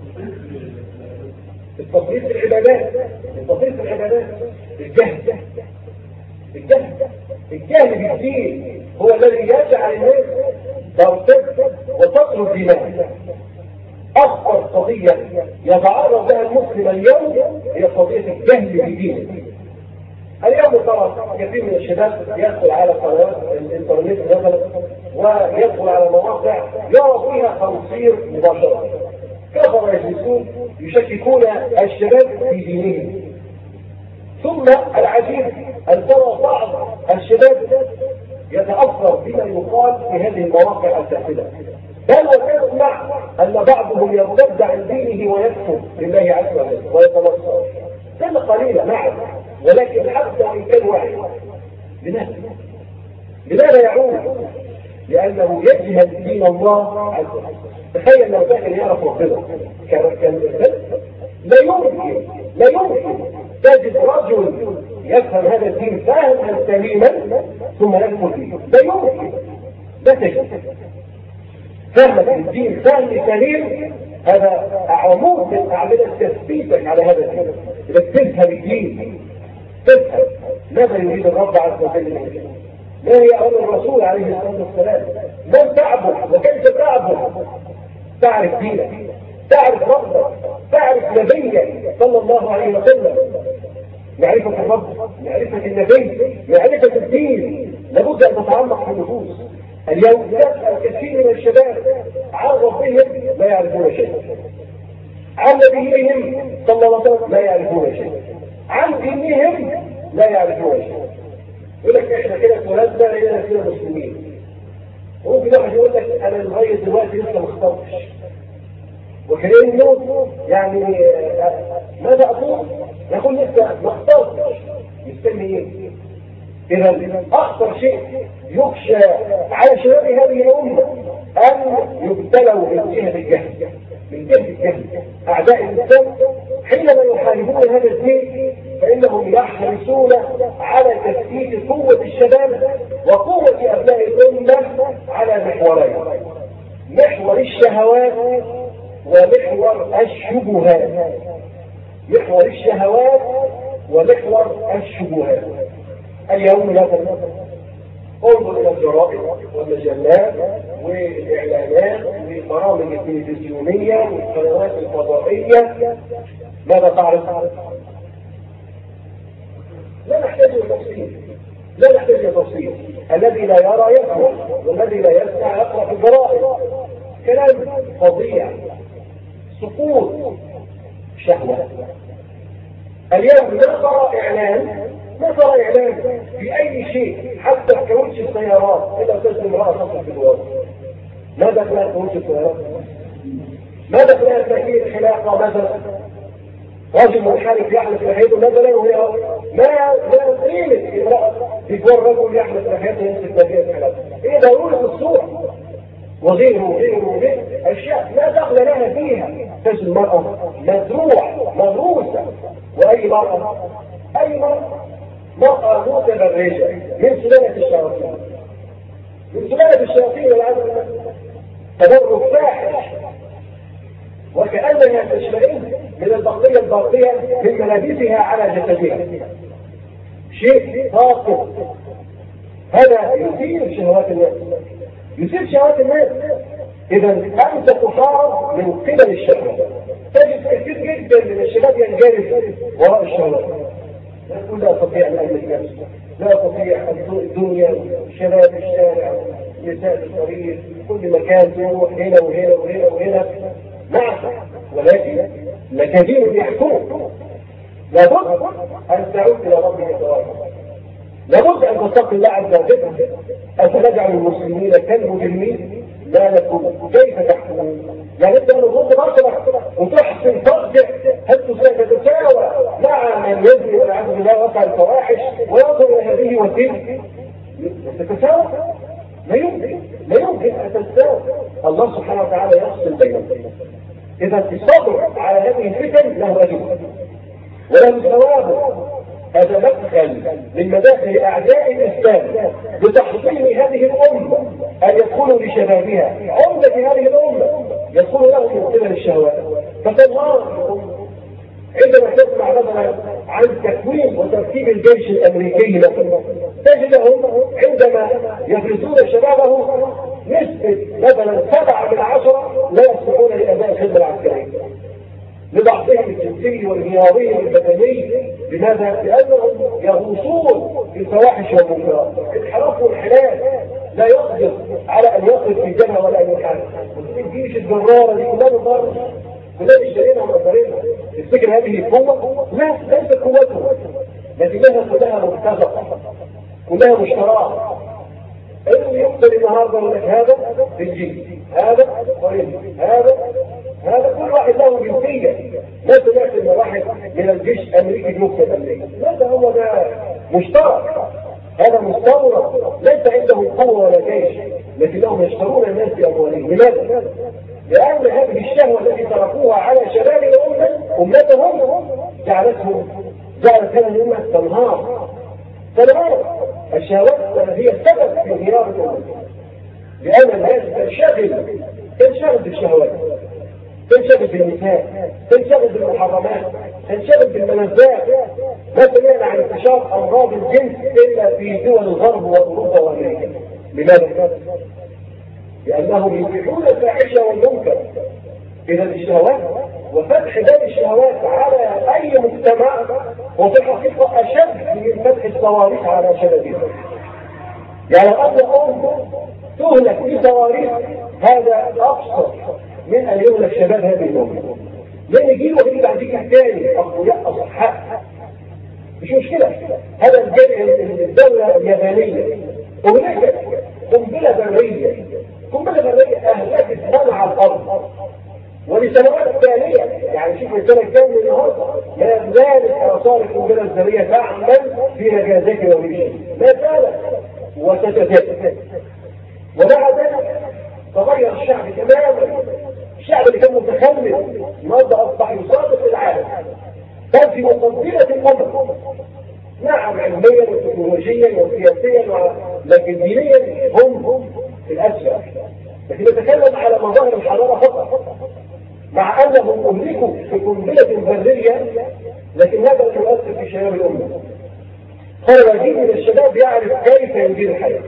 التفريط في العبادات، التفريط في العبادات، الجهل، الجهل الجهل بالدين هو الذي يجعل الناس ترتد وتطلب دماء. أخطر قضية يتعرض لها المسلم اليوم هي قضية الجهل بدينه. اليوم ترى كثير من الشباب يدخل على قنوات الانترنت مثلا ويدخل على مواقع يرى فيها تنصير مباشرة. كفر يجلسون يشككون الشباب في دينهم. ثم العجيب أن ترى بعض الشباب يتأثر بما يقال في هذه المواقع الساخنة، بل وتسمع أن بعضهم يرتد عن دينه ويكفر بالله عز وجل ويتنصر. كان قليلا نعم، ولكن حتى إن كان واحد. لماذا؟ لماذا يعود؟ لأنه يجهل دين الله عز وجل. تخيل لو كان يعرف ربنا كان لا يمكن لا يمكن تجد رجل يفهم هذا الدين فهما سليما ثم يدخل فيه، لا يمكن، لا تجد. فهمك للدين فهم سليم هذا عمود من أعمدة تثبيتك على هذا الدين. إذا تفهم الدين تفهم ماذا يريد الرب عز وجل منك، ما هي أمر الرسول عليه الصلاة والسلام، من تعبد وكيف تعبد، تعرف دينك، تعرف ربك، تعرف نبيك صلى الله عليه وسلم. معرفة الرب، معرفة النبي، معرفة الدين لابد أن تتعمق في النفوس. اليوم يسأل كثير من الشباب عن ربهم لا يعرفون شيء، عن نبيهم صلى الله عليه وسلم لا يعرفون شيء، عن دينهم لا يعرفون شيء. يقول لك احنا كده اتولدنا لقينا كده مسلمين. ممكن واحد يقول لك انا لغايه دلوقتي لسه ما اخترتش، وكأنه يعني ماذا اقول؟ يقول لسه ما اخترتش، مستني ايه؟ اذا اخطر شيء يخشى على شباب هذه الامه ان يبتلوا من جهه الجهل، من جهه الجهل. اعداء الاسلام حينما يحاربون هذا الدين فانهم يحرصون على تثبيت قوه الشباب وقوه ابناء الامه على محورين: محور الشهوات ومحور الشبهات. محور الشهوات ومحور الشبهات. اليوم لا تنظر، انظر الى الجرائد والمجلات والاعلانات والبرامج التلفزيونيه والقنوات الفضائيه، ماذا تعرف؟ لا نحتاج الى تفصيل، لا نحتاج الى تفصيل. الذي لا يرى يفهم، والذي لا يسمع يقرا في الجرائد. كلام فظيع، سقوط شهوه. اليوم لا ترى اعلان، ما ترى اعلان في اي شيء، حتى في كاوتش السيارات الا تسلم امراه تصل في الوضع. ماذا فيها كاوتش السيارات؟ ماذا فيها تأثير الحلاقه مثلا؟ رجل منحرف يحلق لحيته مثلا وهي ما لا قيمه امراه يقول رجل يحلق لحيته يمسك تأثير الحلاقه. ايه ضروره الصوره وغيره وغيره وغيره اشياء لا دخل لها فيها. تجد المراه مزروع مغروسه، واي مراه اي مراه مرأة متبرجة من سلالة الشياطين، من سلالة الشياطين والعياذ بالله، تبرج فاحش وكأنها تشمئز من البقية الباقية من ملابسها على جسدها. شيء فاقد. هذا يثير شهوات الناس، يثير شهوات الناس. إذا أنت تحارب من قبل الشهوات. تجد كثير جدا من الشباب ينجرف وراء الشهوات، يقول لا أستطيع أن أملك نفسي، لا أستطيع الدنيا، شباب الشارع، نساء الطريق، كل مكان تروح هنا وهنا وهنا وهنا. نعم، ولكن مكاذيب يحكمون. لابد أن تعود إلى ربك تبارك، لابد أن تتقي الله عز وجل. أفنجعل المسلمين كالمجرمين؟ ما لكم كيف تحكمون؟ يعني انت نظام بشرة وتحسن ترجع هل تتساوى مع من يزني والعياذ بالله وقع الفواحش وينظر الى هذه وتلك؟ تتساوى؟ لا يمكن، لا يمكن ان تتساوى. الله سبحانه وتعالى يفصل بينهم. اذا الصبر على هذه الفتن له اجر وله ثواب. هذا مدخل من مداخل اعداء الاسلام بتحطيم هذه الامه ان يدخلوا لشبابها. عمده هذه الامه يدخل لهم من قبل الشهوات. فتنهار عندما تسمع مثلا عن تكوين وترتيب الجيش الامريكي مثلا، تجدهم عندما يفرزون شبابه نسبه مثلا سبعه من عشره لا يصلحون لاداء الخدمه العسكريه لضعفهم الجنسي والانهياري والبدني. لماذا؟ لانهم يغوصون في الفواحش والمنكرات. انحرافوا الحلال لا يقدر على ان يقف في جبهه ولا ان يحارب. الجيش الجراره دي كلها مضر، كلها اشترينا ومقدرينها. تفتكر هذه القوه؟ لا، ليست قوتها، لكنها كلها مرتزقه، كلها مشتراه. انه يقتل النهارده يقول لك هذا بالجيش، هذا قريب، هذا هذا كل واحد له جنسيه. ما سمعت ان واحد من الجيش الامريكي يقتل امريكا. هذا هو ده مشترك، هذا مستورد، ليس عندهم قوه ولا جيش، لكنهم يشترون الناس باموالهم. لماذا؟ لان هذه الشهوه التي تركوها على شباب الامه امتهم جعلتهم جعلت هذه الامه تنهار. تنهار. الشهوات هي السبب في انهيار الامه، لان الناس تنشغل تنشغل بالشهوات، تنشغل بالنساء، تنشغل بالمحرمات، تنشغل بالملذات. ما سمعنا عن انتشار امراض الجنس الا في دول الغرب واوروبا وامريكا. لماذا؟ لانهم يبيحون الفاحشه والمنكر. اذا الشهوات وفتح باب الشهوات على اي مجتمع هو في الحقيقه اشد من فتح الصواريخ على شبابها. يعني أن أم تهلك في صواريخ هذا أبسط من أن يهلك شباب هذه الأمة. لأن جيل وجيل بعد ذلك تاني أقوياء أصحاء مش مشكلة. هذا الدولة اليابانية أهلكت قنبلة برية، قنبلة برية أهلكت منع الأرض ولسنوات تالية. يعني شوف السنة الكام من النهارده ما زالت آثار القنبلة الذرية تعمل في نجازات يومية، ما زالت وتتزايد. ومع ذلك تغير الشعب تماما. الشعب اللي كان متخلف النهارده اصبح يصادق العالم، كان في مقدمه الامر. نعم علميا وتكنولوجيا وسياسيا، لكن دينيا هم هم في الاسفل. لكن نتكلم على مظاهر الحضاره فقط، مع انهم املكوا في قنبله بريه، لكن هذا لا يؤثر في شباب الامه. هو يجب من الشباب يعرف كيف يدير الحياة،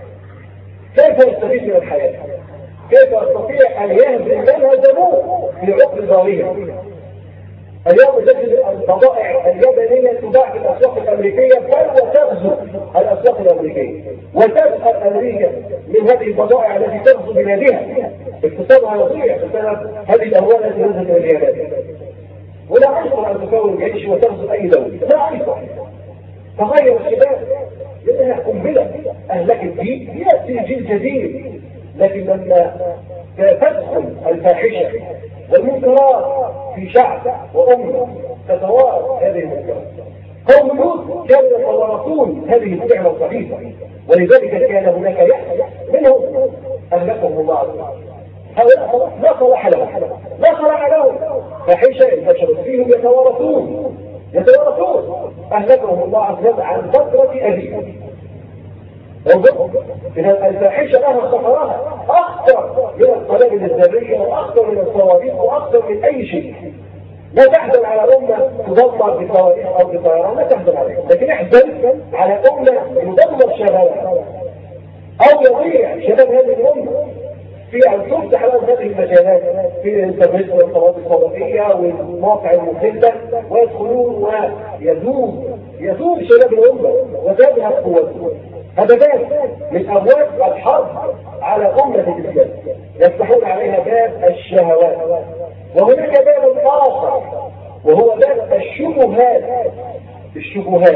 كيف يستفيد من الحياة، كيف يستطيع أن يهزم من هزموه في عقل ظاهرة. اليوم تجد البضائع اليابانية تباع في الأسواق الأمريكية بل وتغزو الأسواق الأمريكية، وتسأل أمريكا من هذه البضائع التي تغزو بلادها. اقتصادها يضيع بسبب هذه الأموال التي نزلت من اليابان. ولا أيضا أن تكون جيش وتغزو أي دولة، لا أيضا. تغير الشباب لأنها قنبلة أهلكت فيه. يأتي جيل جديد، لكن لما تدخل الفاحشة والمنكرات في شعب وأمة تتوارث هذه المنكرات. قوم لوط كانوا يتوارثون هذه الفعلة الخبيثة، ولذلك كان هناك يأس منهم أهلكهم الله عز وجل. هؤلاء لا صلاح لهم، لا صلاح لهم. فاحشة انتشرت فيهم يتوارثون يتوارثون أهلكهم الله عز وجل عن فترة أبيهم. انظروا إذا الفاحشة لها خطرها أخطر من القنابل الذرية وأخطر من الصواريخ وأخطر من أي شيء. لا تحزن على أمة تدمر بصواريخ أو بطيران، لا تحزن عليها، لكن احزن على أمة يدمر شبابها أو يضيع شباب هذه الأمة في أن تفتح لهم هذه المجالات في الانترنت والقنوات الفضائية والمواقع المخلة، ويدخلون ويذوب يذوب شباب الأمة وتذهب قوتهم. هذا باب من أبواب الحرب على أمة الإسلام، يفتحون عليها باب الشهوات. وهناك باب آخر وهو باب الشبهات. الشبهات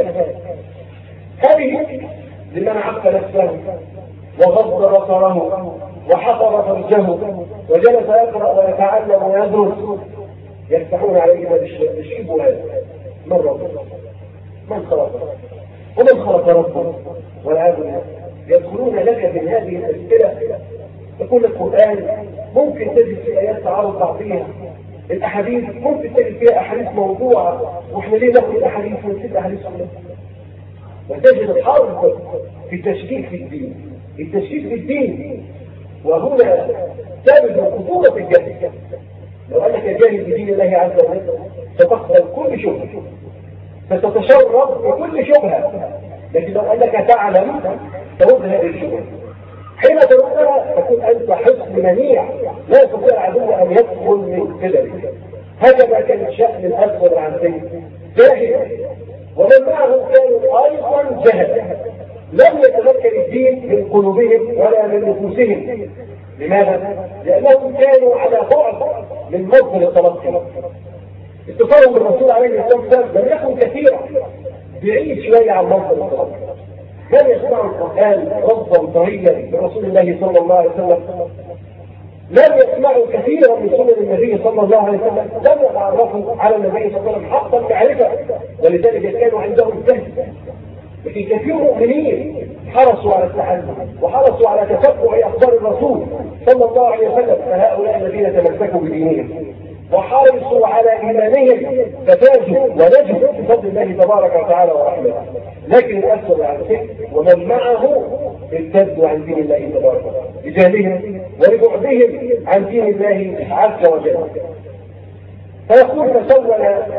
هذه لمن عف نفسه وغض بصره وحفر فرجه وجلس يقرأ ويتعلم ويدرس، يفتحون عليه باب الشبهات. من ربه؟ من خلقه؟ ومن خلق ربه؟ والعياذ بالله. يدخلون لك من هذه الأسئلة. يقول القرآن ممكن تجد في آيات تعارض بعضيها، الأحاديث ممكن تجد فيها أحاديث موضوعة، وإحنا ليه ناخد الأحاديث ونسيب أحاديث كلها؟ وتجد الحرب في التشكيك في الدين، التشكيك في الدين. وهنا ثابت من خطورة الجهل. لو أنك جاهل بدين الله عز وجل ستقبل كل شبهة، ستتشرب بكل شبهة، لكن لو أنك تعلم تذهب الشبهة. حين تردها تكون أنت حصن منيع لا يستطيع العدو أن يدخل من قبلك. هكذا كان الشأن الأكبر العنسي جاهل، ومن معه كانوا أيضا جهل، لم يتذكر الدين من قلوبهم ولا من نفوسهم. لماذا؟ لأنهم كانوا على بعد من مصدر التلقي. اتصالهم بالرسول عليه الصلاة والسلام لم يكن كثيرا، بعيد شوية عن مصدر التلقي. لم يسمعوا القرآن رفضا طريا من رسول الله صلى الله عليه وسلم، لم يسمعوا كثيرا من سنن النبي صلى الله عليه وسلم، لم يتعرفوا على النبي صلى الله عليه وسلم حق المعرفة، ولذلك كانوا عندهم جهل. لكن كثير مؤمنين حرصوا على التعلم وحرصوا على تتبع أخبار الرسول صلى الله عليه وسلم، فهؤلاء الذين تمسكوا بدينهم وحرصوا على إيمانهم ففازوا ونجوا بفضل الله تبارك وتعالى ورحمته. لكن الأسود عن الفكر ومن معه ارتدوا عن دين الله تبارك وتعالى. بجهلهم ولبعدهم عن دين الله عز وجل. فيقول تسول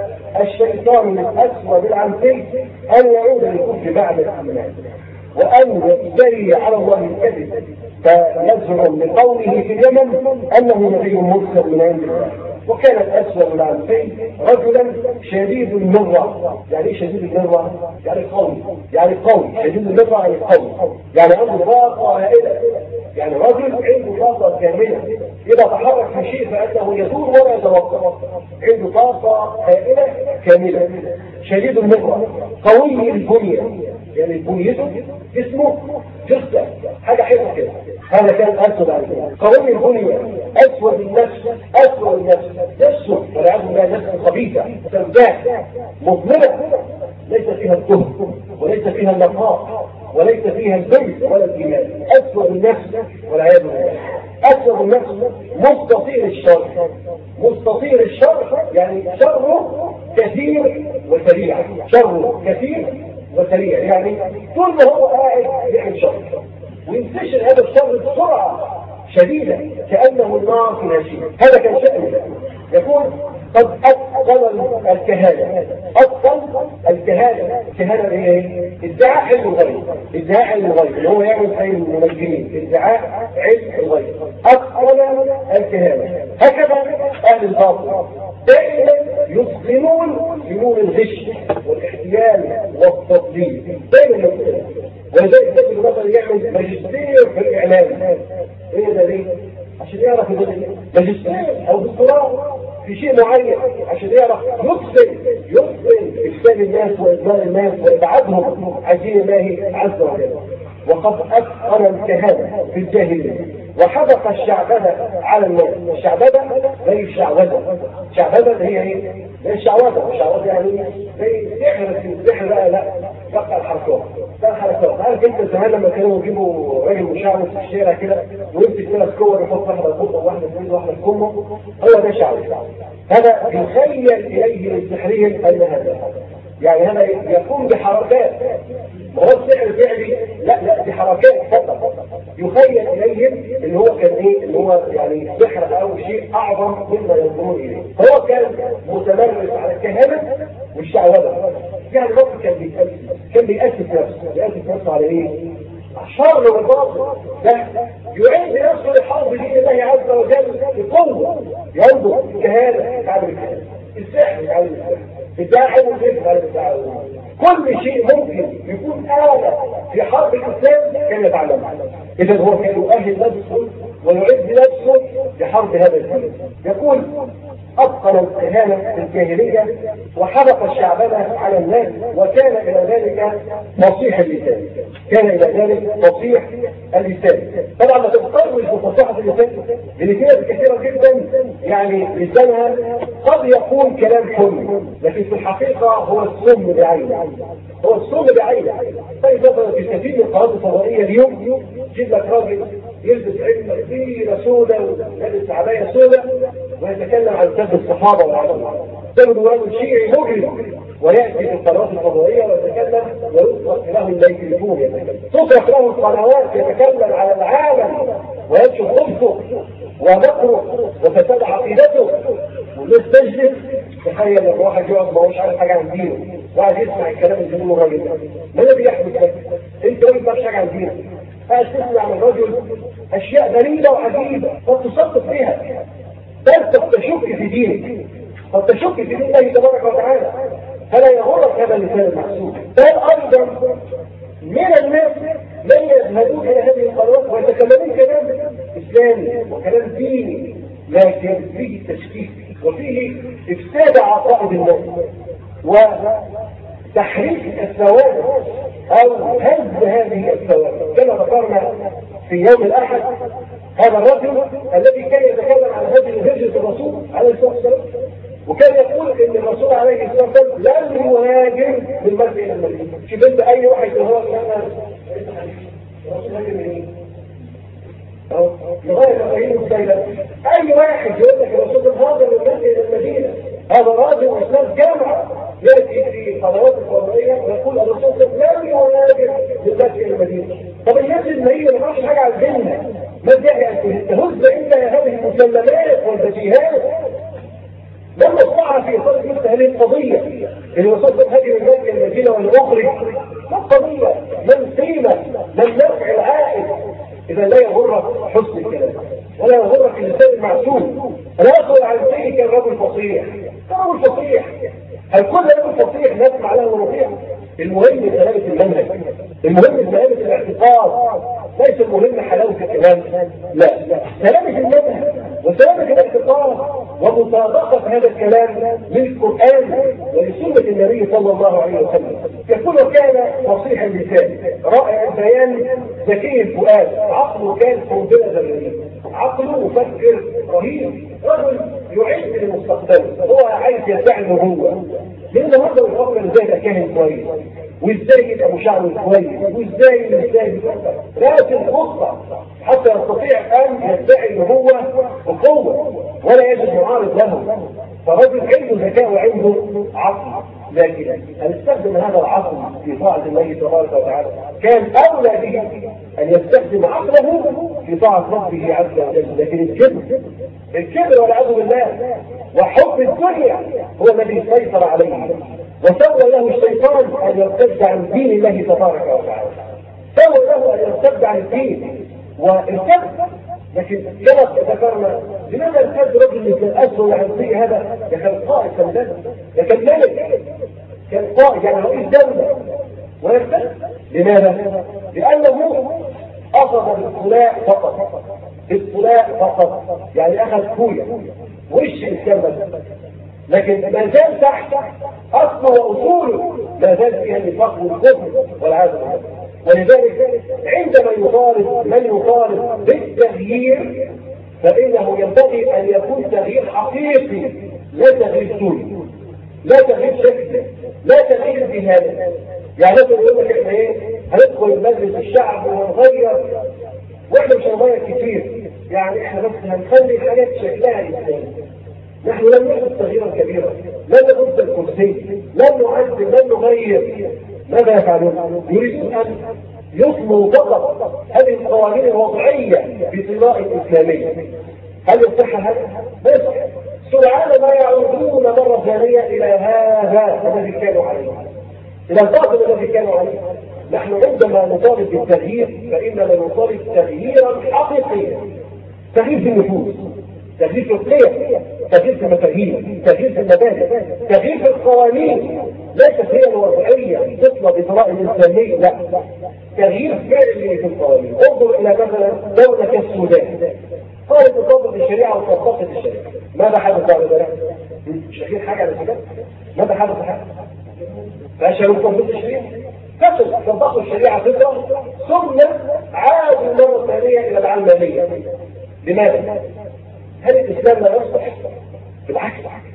الشيطان الأسود العنسي أن يعود للكفر بعد الإيمان وأن يفتري على الله الكذب فيزعم لقوله في اليمن أنه نبي مرسل من عند الله. وكان الأسود العنسي رجلا شديد المرة. يعني ايه شديد المرة؟ يعني قوي، يعني قوي شديد المرة يعني قوي، يعني عنده طاقة هائلة، يعني رجل عنده طاقة كاملة إذا تحرك في شيء فإنه يدور ولا يتوقف، عنده طاقة هائلة كاملة. شديد المرة قوي البنية، يعني بنيته جسمه جثة حاجة حلوة كده. هذا كان أسود عليه قوي البنية أسود النفس، أسود النفس نفسه والعياذ بالله نفس خبيثة سوداء مظلمة ليس فيها الطهر وليس فيها النقاء وليس فيها البر ولا الإيمان. أسود النفس والعياذ بالله. أسود النفس مستطير الشر، مستطير الشر يعني شره كثير وسريع، شره كثير وسريع، يعني طول ما هو قاعد يعمل شر وينتشر هذا الشر بسرعة شديدة كأنه النار في ناشئة. هذا كان شأنه. يقول قد أتقن الكهانة، أتقن الكهانة. الكهانة هي ايه؟ ادعاء علم الغيب، ادعاء علم الغيب اللي هو يعمل زي المنجمين، ادعاء علم الغيب. أتقن الكهانة. هكذا أهل الباطل دائما يسلمون لنور الغش والاحتيال والتضليل، دائما يسلمون. ولذلك تجد مثلا يعمل ماجستير في الإعلام. ايه ده ليه؟ عشان يعرف ماجستير او دكتوراه في شيء معين عشان يعرف يفصل يفصل افساد الناس واضلال الناس وابعادهم عن دين الله عز وجل. وقد اتقن الكهانه في الجاهليه وحدق الشعبده على الناس. الشعبده زي الشعوذه، الشعبده هي ايه؟ زي الشعوذه، الشعوذه يعني زي السحر. السحر لا لا بقى الحركات، ده الحركات. عارف انت زمان لما كانوا يجيبوا راجل مشعوذ في الشارع كده ويمسك ثلاث كور يحط واحده في بطنه وواحده في ايده وواحده في كمه، هو ده شعوذ. هذا يخيل اليه من سحرهم ان هذا يعني هذا يقوم بحركات، ما هو السحر فعلي، لا لا دي حركات فقط يخيل اليهم ان هو كان ايه، ان هو يعني سحر او شيء اعظم مما ينظرون اليه. فهو كان متمرس على الكهنه والشعوذه. يعني الرب كان بيأسس كان بيأسس نفسه، بيأسس نفسه على ايه؟ الشر والباطل. ده يعد نفسه لحرب دين الله عز وجل بقوه. ينظر الكهنه يتعلم الكهنه، السحر يتعلم السحر، الداعي والغيب يتعلم. كل شيء ممكن يكون آلة في حرب الإسلام كان يتعلمها. إذا هو كان يؤهل نفسه ويعد نفسه لحرب هذا الدين. يقول أتقن الكهانة في الجاهلية وحرق الشعبنة على الناس وكان إلى ذلك فصيح اللسان. كان إلى ذلك فصيح اللسان. طبعا ما تتقرش بفصاحة اللسان لأن فيها كثيرة جدا يعني لسانها قد يكون كلام حلو لكن في الحقيقة هو السم بعينه، هو السم بعينه. طيب مثلا في كثير من القنوات الفضائية اليوم يجيب لك راجل يلبس علم كبيرة سوداء ويلبس عباية سوداء ويتكلم عن سب الصحابة والعظمة. تجد رجل شيعي مجرم ويأتي في القنوات الفضائية ويتكلم ويطلق له الميكروفون يتكلم، تطلق له القنوات يتكلم على العالم وينشر خبثه ومكره وفساد عقيدته. والناس تجلس تخيل ان واحد يقعد ما هوش عارف حاجه عن دينه وقاعد يسمع الكلام اللي بيقوله الراجل ده. ما الذي يحدث لك؟ انت ما تعرفش حاجه عن دينك، قاعد تسمع من الرجل اشياء غريبه وعجيبه قد تصدق بها، بل قد تشك في دينك، قد تشك في دين الله تبارك وتعالى. فلا يغرك هذا اللسان المحسوب. بل ايضا من الناس من يذهبون الى هذه القنوات ويتكلمون كلام اسلامي وكلام ديني لكن فيه تشكيك وفيه افساد عقائد الناس وتحريف الثوابت او هز هذه الثوابت. كما ذكرنا في يوم الاحد هذا الرجل الذي كان يتكلم عن هذه هجرة الرسول عليه الصلاة والسلام وكان يقول ان الرسول عليه الصلاة والسلام لن يهاجر من مكة الى المدينة. شوف انت اي واحد هو الرسول هاجر منين؟ لغاية أربعين مسيلة أي واحد يقول لك الرسول هاجر من مكة إلى المدينة هذا راجل أستاذ جامعة يأتي في قنوات الفضائية ويقول الرسول لن يهاجر من مكة إلى المدينة. طب الناس اللي هي ما تعرفش حاجة عن الجنة ما الداعي ان تهز الا هذه المسلمات والبديهات؟ لما اصبح في اطار مثل هذه القضيه اللي وصلت هذه المكه المدينه والاخرج، ما القضيه؟ ما القيمه؟ ما النفع العائد؟ اذا لا يغرك حسن الكلام ولا يغرك اللسان المعسول. انا اقول عن شيء كان رجل فصيح، كان رجل فصيح، هل كل رجل فصيح نسمع له ونطيع؟ المهم سلامه المنهج، المهم سلامه الاعتقاد، ليس المهم حلاوه الكلام، لا، سلامه المنهج وسلامه الاعتقاد ومطابقه هذا الكلام للقران ولسنه النبي صلى الله عليه وسلم. يقول كان فصيح اللسان رائع البيان ذكي الفؤاد، عقله كان قنبله ذريه، عقله مفكر رهيب، رجل يعد لمستقبله، هو عايز يدعي النبوه، لأن هذا يفكر ازاي يبقى كاهن كويس، وازاي يبقى مشاعر كويس، وازاي وازاي لازم خطة حتى يستطيع أن يدعي النبوة بقوة ولا يجد معارض له. فرجل عنده ذكاء وعنده عقل، لكن أن يستخدم هذا العقل في طاعة الله تبارك وتعالى كان أولى به أن يستخدم عقله في طاعة ربه عز وجل. لكن الكبر الكبر والعياذ بالله وحب الدنيا هو الذي سيطر عليه، وسوى له الشيطان أن يرتد عن دين الله تبارك وتعالى، سوى له أن يرتد عن الدين والكبر. لكن كما ذكرنا لماذا ارتد رجل مثل الأسر والعنصية؟ هذا كان قائد كان كان ملك، كان قائد يعني رئيس دولة، ويرتد لماذا؟ لأنه أخذ بالطلاء فقط، بالطلاء فقط، يعني أخذ كوية وش الكلمة، لكن ما زال تحت أصله وأصوله ما زال فيها النفاق والكفر والعياذ بالله. ولذلك عندما يطالب من يطالب بالتغيير فإنه ينبغي أن يكون تغيير حقيقي، لا تغيير سوري، لا تغيير شكل، لا تغيير بهذا. يعني لازم يقول لك احنا ايه؟ هندخل مجلس الشعب ونغير، واحنا مش هنغير كتير، يعني احنا بس هنخلي الحاجات شكلها اسلامي. نحن لم نحدث تغييرا كبيرا، لن نبث الكرسي، لن نعدل، لن نغير. ماذا يفعلون؟ يريدون ان يصنعوا فقط هذه القوانين الوضعيه بصناعه الاسلاميه. هل يصح هذا؟ لا يصح. سرعان ما يعودون مره ثانيه الى هذا الذي كانوا عليه، الى الباطل الذي كانوا عليه. نحن عندما نطالب بالتغيير فاننا نطالب تغييرا حقيقيا، تغيير في النفوس، تغيير في القيم، تغيير في المفاهيم، تغيير في المبادئ، تغيير في القوانين، ليست هي الوضعيه تطلب بطرائق الاسلاميه، لا، تغيير فعلي في القوانين. انظر الى مثلا دوله كالسودان، قالت تطبق الشريعه وطبقت الشريعه، ماذا حدث بعد ذلك؟ مش شايفين حاجه على السودان؟ ماذا حدث حاجه؟ فاشلوا تطبيق الشريعه، فشل طبقوا الشريعه فكره، ثم عادوا مره ثانيه الى العلمانيه. لماذا؟ هل الإسلام لا يصلح؟ بالعكس،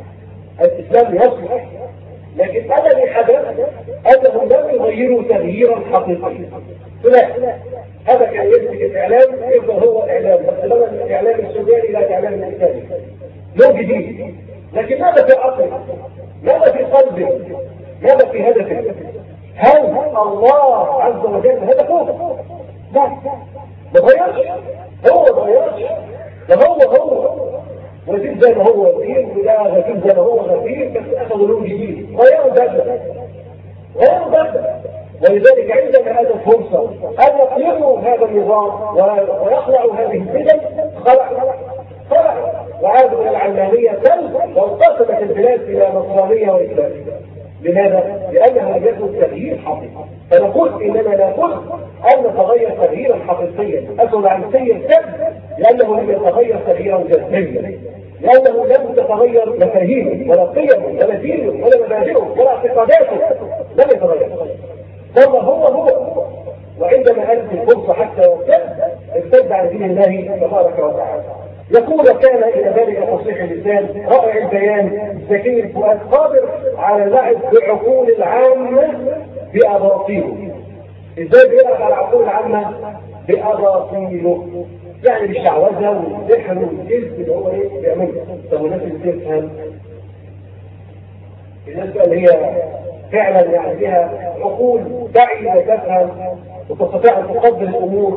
الإسلام يصلح، لكن الذي حدث أنهم لم يغيروا تغييرا حقيقيا. لا، هذا كان يمسك الإعلام يفضل هو الإعلام، بس بدل الإعلام السوداني إلى الإعلام الإسلامي، لون جديد. لكن ماذا في عقلك؟ ماذا في قلبك؟ ماذا في هدفك؟ هل الله عز وجل هدفه؟ لا، ما غيرش، هو ما غيرش، ده هو هو وزير زي ما هو وزير، وده غفير زي ما هو غفير، بس اخذوا لون جديد، غيروا بدله، غيروا بدله. ولذلك عندما اتت فرصه ان يقلبوا هذا النظام ويخلعوا هذه البدل، خلع خلع وعادوا الى العلمانيه، بل وانقسمت البلاد الى نصرانيه واسلاميه. لماذا؟ لانها لم يكن تغيير حقيقي. فنقول اننا نقول ان نتغير تغييرا حقيقيا، اسود عن سيء كذب، لانه لم يتغير تغييرا جذريا، لانه لم تتغير مفاهيمه ولا قيمه ولا دينه ولا مبادئه ولا اعتقاداته، لم يتغير، ظل هو هو. وعندما اتت الفرصه حتى يرتد، ارتد عن دين الله تبارك وتعالى. يقول كان الى ذلك فصيح اللسان رائع البيان ذكي الفؤاد قادر على اللعب بعقول العامه بأباطيله. ازاي بيلعب على العقول العامه؟ بأباطيله، يعني بالشعوذه والسحر والجلد اللي هو ايه بيعمله. طب والناس اللي تفهم، الناس بقى اللي هي فعلا يعني فيها عقول بعيده تفهم وتستطيع ان تقدر الامور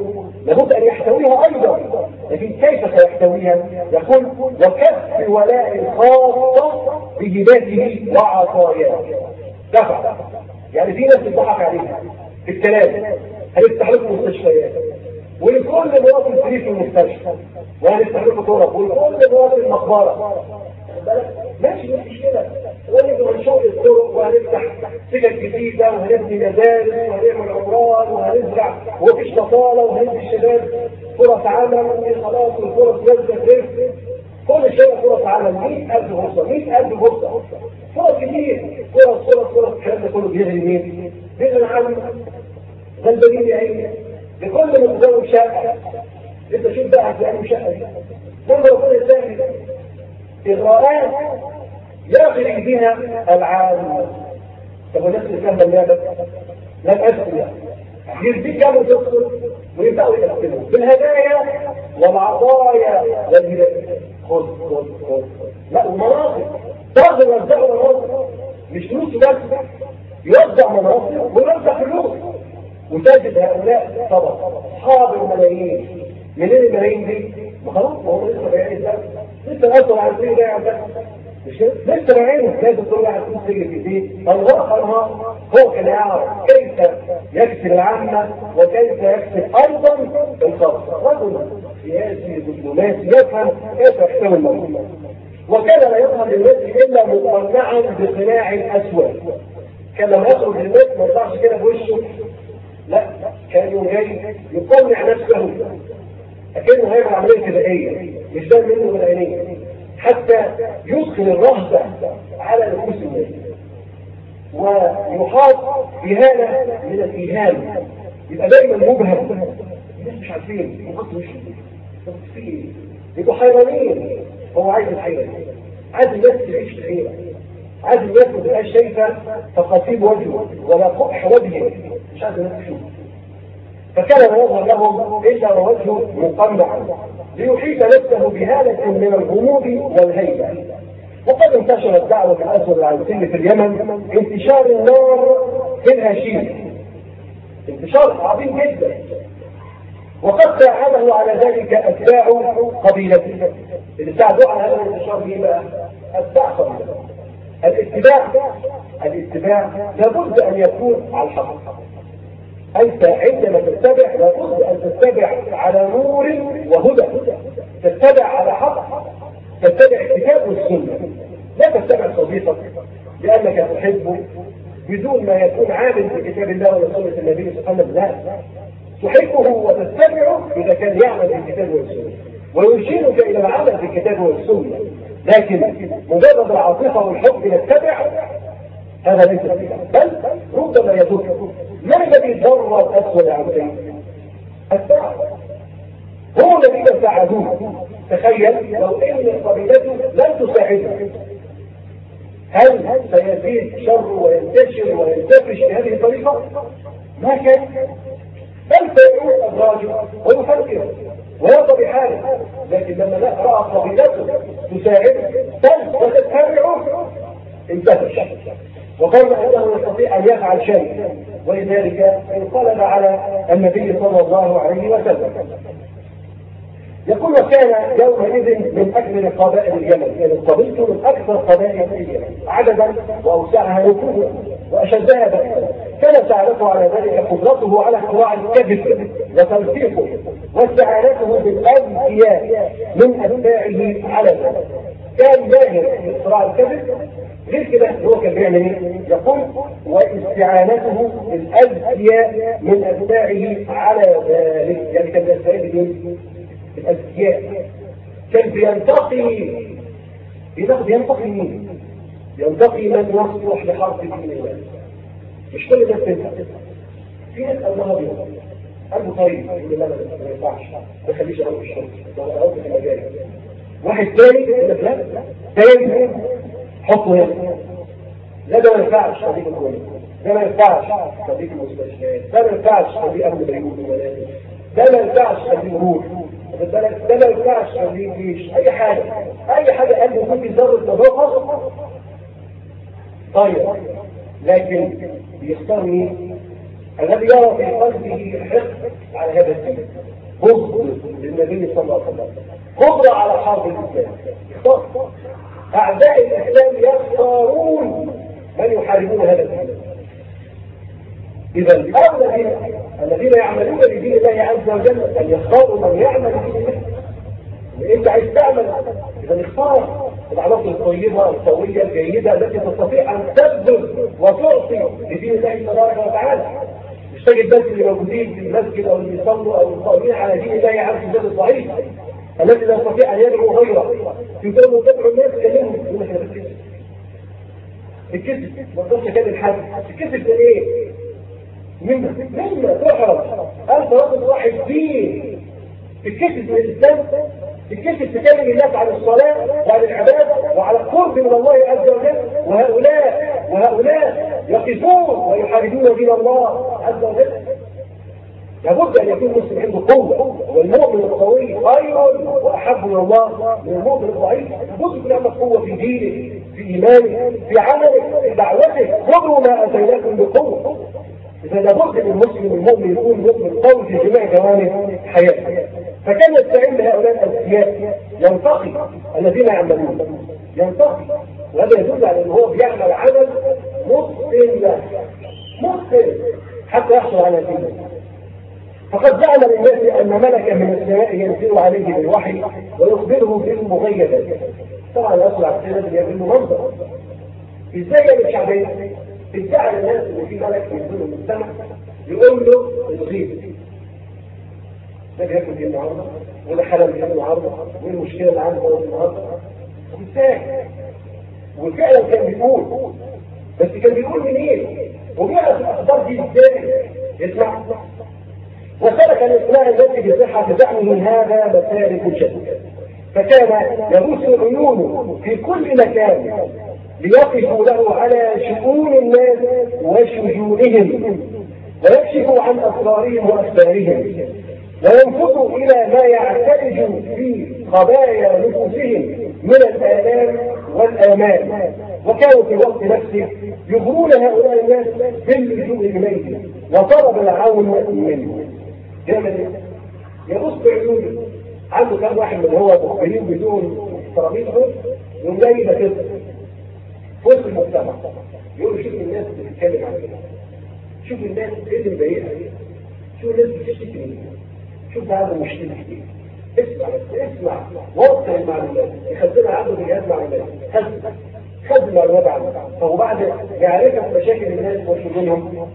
لابد ان يحتويها ايضا، لكن كيف سيحتويها؟ يقول وكف الولاء الخاصه بهباته وعطاياه. دفع يعني في ناس بتضحك عليها في الكلام، هنفتح لكم مستشفيات ولكل مواطن فري في المستشفى، وهنفتح لكم طرق ولكل مواطن مقبره. ماشي مش مشكله، ونجي ونشوف الطرق وهنفتح سكك جديده وهنبني مدارس وهنعمل عمران وهنزرع ومفيش بطاله وهندي الشباب فرص عمل خلاص والفرص نازله رزق. كل شيء فرص عمل مئة ألف فرصه مئة ألف فرصه فرص كتير فرص فرص فرص الكلام ده كله بيغني مين؟ بيغني عن غلبانين يا عيني لكل متزوج شقه. انت شوف بقى هتلاقي شقه دي لما ربنا يسهل إغراءات يغري بها العالم. طب والناس اللي كان اللعبة لم أسئلة يرضيك كانوا تقصر ويبدأوا يقسموا بالهدايا والعطايا والهدايا. خذ خذ خذ لا ومناصب تقدر يوزعوا مناصب مش فلوس بس، يوزع مناصب ويوزع فلوس. وتجد هؤلاء طبعا أصحاب الملايين. منين الملايين دي؟ ما خلاص هو لسه بيعين ده لسه الأصل على الفيل ده يا عم مش لسه بعينه لازم تقول على الفلوس تيجي في ايديه. الله خلقها هو كان يعرف كيف يكسب العامة وكيف يكسب أيضا الخاصة. رجل سياسي دبلوماسي يفهم كيف يحتوي الموضوع، وكان لا يظهر للناس إلا مقنعا بقناع الأسود. كان لما يخرج للناس ما يطلعش كده بوشه، لا كان يوم جاي يقنع نفسه أكنه هيعمل عملية فدائية مش ده منه من عينيه، حتى يدخل الرهبة على نفوس الناس ويحاط إهانة من الإيهام. يبقى دايما مبهم، الناس مش عارفين يحط وشه فيه، يبقوا حيرانين. هو عايز الحيرة، عايز الناس تعيش في الحيرة، عايز الناس ما تبقاش شايفة تقاطيب وجهه ولا قبح وجهه، مش عايز الناس تشوف. فكان لا يظهر لهم إلا ووجهه مقنع ليحيط نفسه بهالة من الغموض والهيبة. وقد انتشرت دعوة الأسود العنسي في اليمن انتشار النار في الهشيم، انتشار عظيم جدا. وقد ساعده على ذلك أتباع قبيلته. اللي ساعدوا على هذا الانتشار ايه بقى؟ أتباع قبيلته. الاتباع الاتباع لابد أن يكون على الحق. أنت عندما تتبع لابد أن تتبع على نور وهدى، تتبع على حق، تتبع الكتاب والسنة. لا تتبع صديقك لأنك تحبه بدون ما يكون عامل بكتاب الله وسنة النبي صلى الله عليه وسلم. لا، تحبه وتتبعه إذا كان يعمل بالكتاب والسنة ويرشدك إلى العمل بالكتاب والسنة. لكن مجرد العاطفة والحب نتبع هذا ليس فيها، بل ربما يضر. من الذي ضر الأسود عنه؟ الساعة. هم الذين ساعدوه. تخيل لو ان قبيلته لم تساعده، هل سيزيد شر وينتشر وينتفش بهذه الطريقة؟ ما كان، بل سيعود أدراجه ويفكر ويرضى بحاله. لكن لما لا رأى قبيلته تساعده بل وتتبعه انتفش وقال انه يستطيع ان يفعل شيء، ولذلك انقلب على النبي صلى الله عليه وسلم. يقول وكان يومئذ من اكبر قبائل اليمن، يعني قبيلته من اكثر قبائل اليمن عددا واوسعها نفوذا واشدها بأسا. كان ساعدته على ذلك قدرته على اختراع الكذب وتلفيقه واستعانته بالاذكياء من اتباعه على ذلك. كان ماهر في اختراع الكذب. غير كده هو كان بيعمل ايه؟ يقول واستعانته بالاذكياء من اتباعه على ذلك، يعني كان بيستعين بايه؟ الأذكياء. كان بينتقي بينتقي ينتقي مين؟ ينتقي من يصلح لحرب دين الله. مش كل الناس تنتقي. في ناس الله بيهم قلبه طيب يقول لا ما ينفعش ما تخليش اروح الشرطه ولا اروح في المجال. واحد ثاني يقول لك لا ثاني حطه هنا، لا ده ما ينفعش خليك كويس، ده ما ينفعش خليك المستشفيات، ده ما ينفعش خليك اهل بيوت وولاد، ده ما ينفعش خليك روح، ده ما ينفعش خليك جيش، اي حاجه اي حاجه قلبه ممكن ذره نظافه طيب. لكن بيختار مين؟ الذي يرى في قلبه حقد على هذا الدين، بغض للنبي صلى الله عليه وسلم، قدرة على حرب الإسلام. اختار أعداء الإسلام يختارون من يحاربون هذا الدين. إذا الذين الذين يعملون بدين الله عز وجل أن يختاروا من يعمل بدين الله. أنت عايز تعمل، إذا اختار العناصر الطيبة القوية الجيدة التي تستطيع أن تبذل وتعطي لدين الله تبارك وتعالى. مش تجد بس اللي موجودين في المسجد أو اللي يصلوا أو القائمين على دين الله عز وجل الضعيف الذي لا يستطيع أن يدعو غيره. يقولوا تدعو الناس كلمهم يقول لك أنا بتكسب. الكسب ما تقدرش أكلم حد. الكسب ده إيه؟ مما مما تحرم أنت رجل واحد دين. الكسب من الإسلام، الكسب تكلم الناس عن الصلاة وعن العبادة وعلى القرب من الله عز وجل، وهؤلاء وهؤلاء يقفون ويحاربون دين الله عز وجل. لابد أن يكون المسلم عنده قوة، والمؤمن القوي خير وأحب إلى الله من المؤمن الضعيف. لابد يكون عنده قوة في دينه، في إيمانه، في عمله، في دعوته. خذوا ما أتيناكم بقوة. إذا لابد ان المسلم المؤمن يكون مؤمن قوي في جميع جوانب حياته. فكان يستعين بهؤلاء الأذكياء ينتقي الذين يعملون، ينتقي، وهذا يدل على ان هو بيعمل عمل متقن له، متقن حتى يحصل على دينه. فقد زعم للناس ان ملكا من السماء ينزل عليه بالوحي ويخبره بالمغيبات. طبعا يصل على السنه اللي يقول له منظر ازاي يا الشعبيه ادعى الناس ان في ملك ينزل من السماء يقول له الغيب ده بياكل دي النهارده وده حلم دي النهارده وايه المشكله اللي عنده النهارده ازاي. وفعلا كان بيقول، بس كان بيقول منين وبيعرف الاخبار دي ازاي. اسمع، وسلك الاسماء التي بصحه زعمه هذا مسالك شتى، فكان يغوص عيونه في كل مكان ليقفوا له على شؤون الناس وشجونهم ويكشفوا عن أسرارهم وأخبارهم وينفضوا إلى ما يعترج في قضايا نفوسهم من الآلام والآمال. وكانوا في وقت نفسه يغرون هؤلاء الناس باللجوء إليه وطلب العون منه. يعمل يبص عيونه عنده كم واحد من هو مخبرين بدون ترابيزهم يوم جاي كده وسط المجتمع يقول شوف الناس بتتكلم عن كده، شوف الناس ايه اللي مضايقها، شوف الناس بتشتكي منه، شوف ده عنده مشكله كتير. اسمع بس اسمع وصل المعلومات يخزنها عنده بجهاز معلومات، خزن خزن معلومات عنه. فهو بعد يعرف مشاكل الناس وشغلهم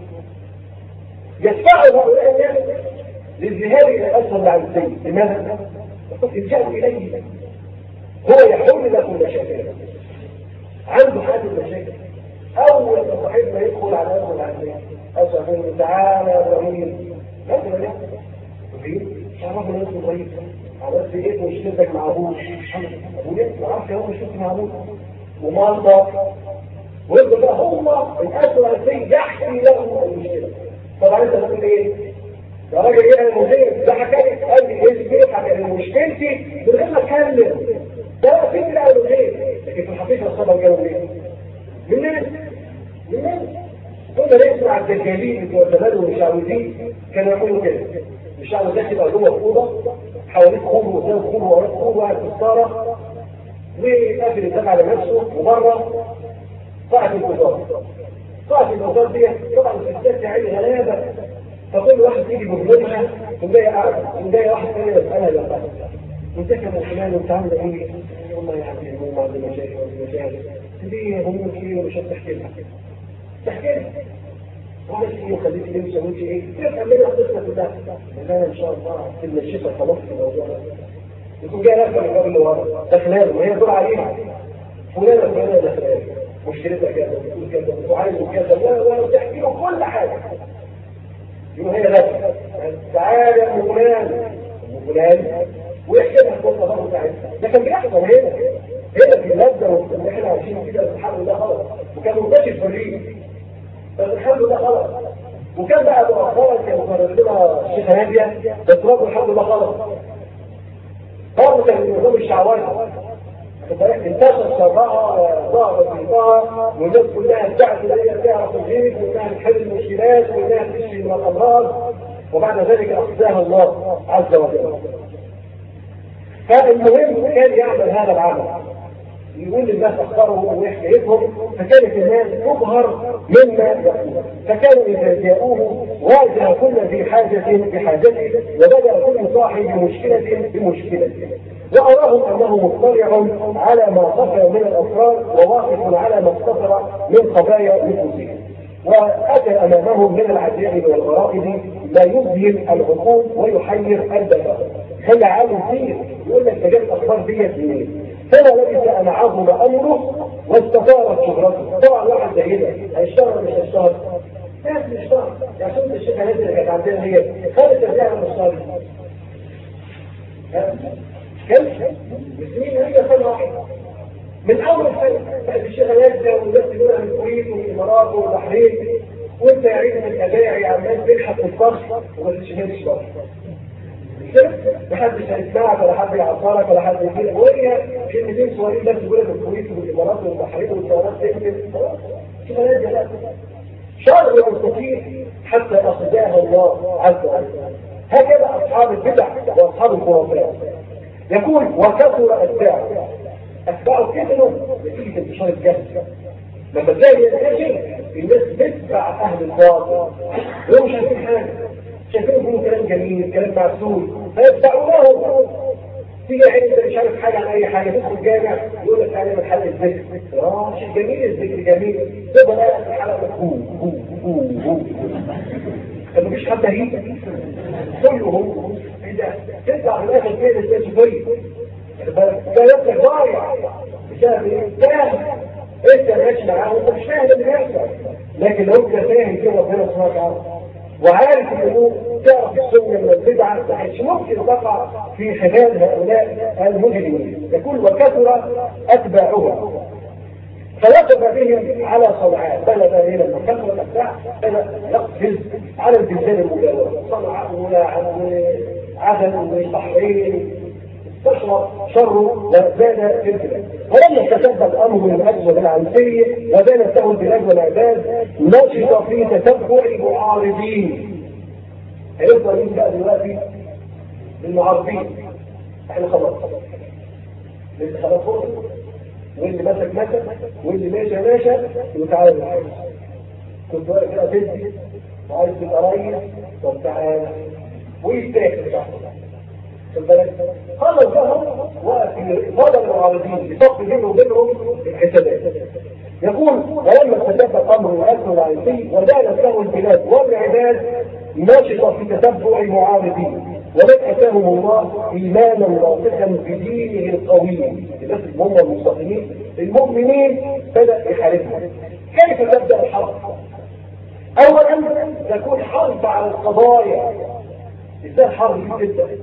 يدفعوا هؤلاء الناس للذهاب الى الاسفل العنسي. لماذا؟ الجأوا اليه هو يحل لكم مشاكلكم. عنده حاجة المشاكل أول ما صاحبنا يدخل على أول العنسي أسفل تعالى يا إبراهيم ماذا لا إبراهيم شعرف الناس إبراهيم عملت إيه مشكلتك مع أبوك أبوك معرفش يا أبوك شفت مع أبوك ومرضى ويبقى بقى هم الأسفل العنسي يحكي له المشكلة. طبعا أنت تقول إيه يا راجل إيه المدير ده حكاية قال لي إيه حكاية مشكلتي من غير ما أتكلم ده فكرة أو غير. لكن في الحقيقة الصبر جاوا منين؟ منين؟ منين؟ كنا نسمع الدجالين بتوع زمان والمشعوذين كانوا يعملوا كده. المشعوذ ده يبقى جوه الأوضة حواليه خور وقدام خور ووراه خور وقاعد في الصالة وقافل الباب على نفسه وبره قاعد الوزارة. قاعد الوزارة دي طبعا الستات يعني غلابة، فكل واحد يجي بمجموعها ونلاقي قاعد ونلاقي واحد ثاني يسألها يا فندم انت كان فلان وانت عامل ايه؟ والله يا عمي هم عندي مشاكل وعندي مشاكل. ليه هم كتير ومش هتحكي لها؟ تحكي لها وعملت ايه وخليتي ليه وسويتي ايه؟ تفهم منها القصه كلها. انا ان شاء الله كلمه الشفا خلاص في الموضوع ده. يكون جاي نفسه من الباب اللي ورا داخلها وهي تدور عليها فلانه فلانه داخلها مشكلتها كذا بتقول كذا وعايز كذا ولا وتحكي له كل حاجه. يبقى هي نفسها تعالى يا ام فلان ام فلان ويحكي لها القصه برضه بتاعتها. ده كان بيحصل هنا هنا في اللذه اللي احنا عايشين كده الحمد لله خلاص وكان منتشر في الريف بس الحمد لله خلاص. وكان بقى مؤخرا كان مقرر لنا الشيخه ناديه بس برضه الحمد لله خلاص. برضه كان من نظام الشعوذه انتشر شرها وظهر فيها والناس كلها ادعت ان هي تعرف الغيب وانها تحل المشكلات وانها تشفي من الامراض وبعد ذلك أخزاها الله عز وجل. فالمهم كان يعمل هذا العمل، يقول للناس أخبارهم وحكايتهم، فكانت الناس تظهر مما يقول، فكانوا إذا جاءوه واجه كل ذي حاجة بحاجته، وبدأ كل صاحب بمشكلة بمشكلته، وأراهم أنه مطلع على ما خفى من الأسرار وواقف على ما اقتصر من خبايا نفوسهم، وأتى أمامهم من العجائب والغرائب لا يذهل العقول ويحير البشر. خلى عالم كثير يقول لك تجد الأخبار ديت منين؟ فلا لبث أن عظم أمره واستطارت شهرته. طبعا واحد زي ده هيشتغل مش هيشتغل؟ ناس مش هيشتغل، يعني شفت الشيخة نازل اللي كانت عندنا هي خالد ترجع مش هيشتغل. كلشة بسنين هي سنة واحدة من أول سنة بقت الشيخة نازلة والناس تقولها من الكويت ومن الإمارات والبحرين، وأنت يا عيد من الأباعي عمال تلحق في الفرش وما تشتغلش بقى. محدش هيسمعك ولا حد يعصرك ولا حد يجيلك، وهي كلمتين صغيرين بس تقولها من الكويت والإمارات والبحرين والطيارات تنزل شوف نازلة لا شر المستطيع حتى أخذها الله عز وجل. هكذا أصحاب البدع وأصحاب الخرافات. يقول وكثر أتباعه. أتباعه كثروا نتيجة انتشار الجهل. لما تلاقي ينتشر الناس تتبع أهل الباطل وهم مش عارفين حاجة، شايفين يقولوا كلام جميل كلام معسول فيتبعونهم. تيجي عين انت مش عارف حاجة عن أي حاجة تدخل جامع يقول لك أنا من حلقة الذكر. اه شيء جميل الذكر جميل، تبقى بقى في حلقة هو هو هو هو طب مفيش حد هيجي كله هو إذا تطلع في الآخر كده ازاي شوية ده يبقى ضايع بسبب ايه؟ فاهم انت ماشي معاه وانت مش فاهم اللي بيحصل، لكن لو انت فاهم كده ربنا سبحانه وتعالى وعارف الامور تعرف السنه من البدعه مش ممكن تقع في خلال هؤلاء المجرمين. يقول وكثر اتباعهم فوقف بهم على صنعاء. بلد هنا لما كثر الاتباع بدا يقفز على البلدان المجاوره، صنعاء وعدن والبحرين تشرب شره وزاد في البلاد. ولما تتبع الامر من اجل العنسيه وزادت له البلاد والعباد نشط في تتبع المعارضين. هيفضل مين بقى دلوقتي؟ المعارضين. احنا خلاص اللي خلاص فوق واللي مسك مسك واللي ماشى ماشى وتعالى معايا. كنت واقف كده تدي وعايز تبقى ريس طب تعالى ويستاكل بقى خلص بهم وفضل المعارضين بصف بينه وبينهم الحسابات. يقول ولما تتبع امر واكل العنسي ودانت له البلاد والعباد نشط في تتبع المعارضين ومن اتاهم الله ايمانا راسخا بدينه القويم. الناس هم المستقيمين المؤمنين بدا يحاربهم. كيف تبدا الحرب؟ اولا تكون حرب على القضايا. ازاي الحرب دي تبدا؟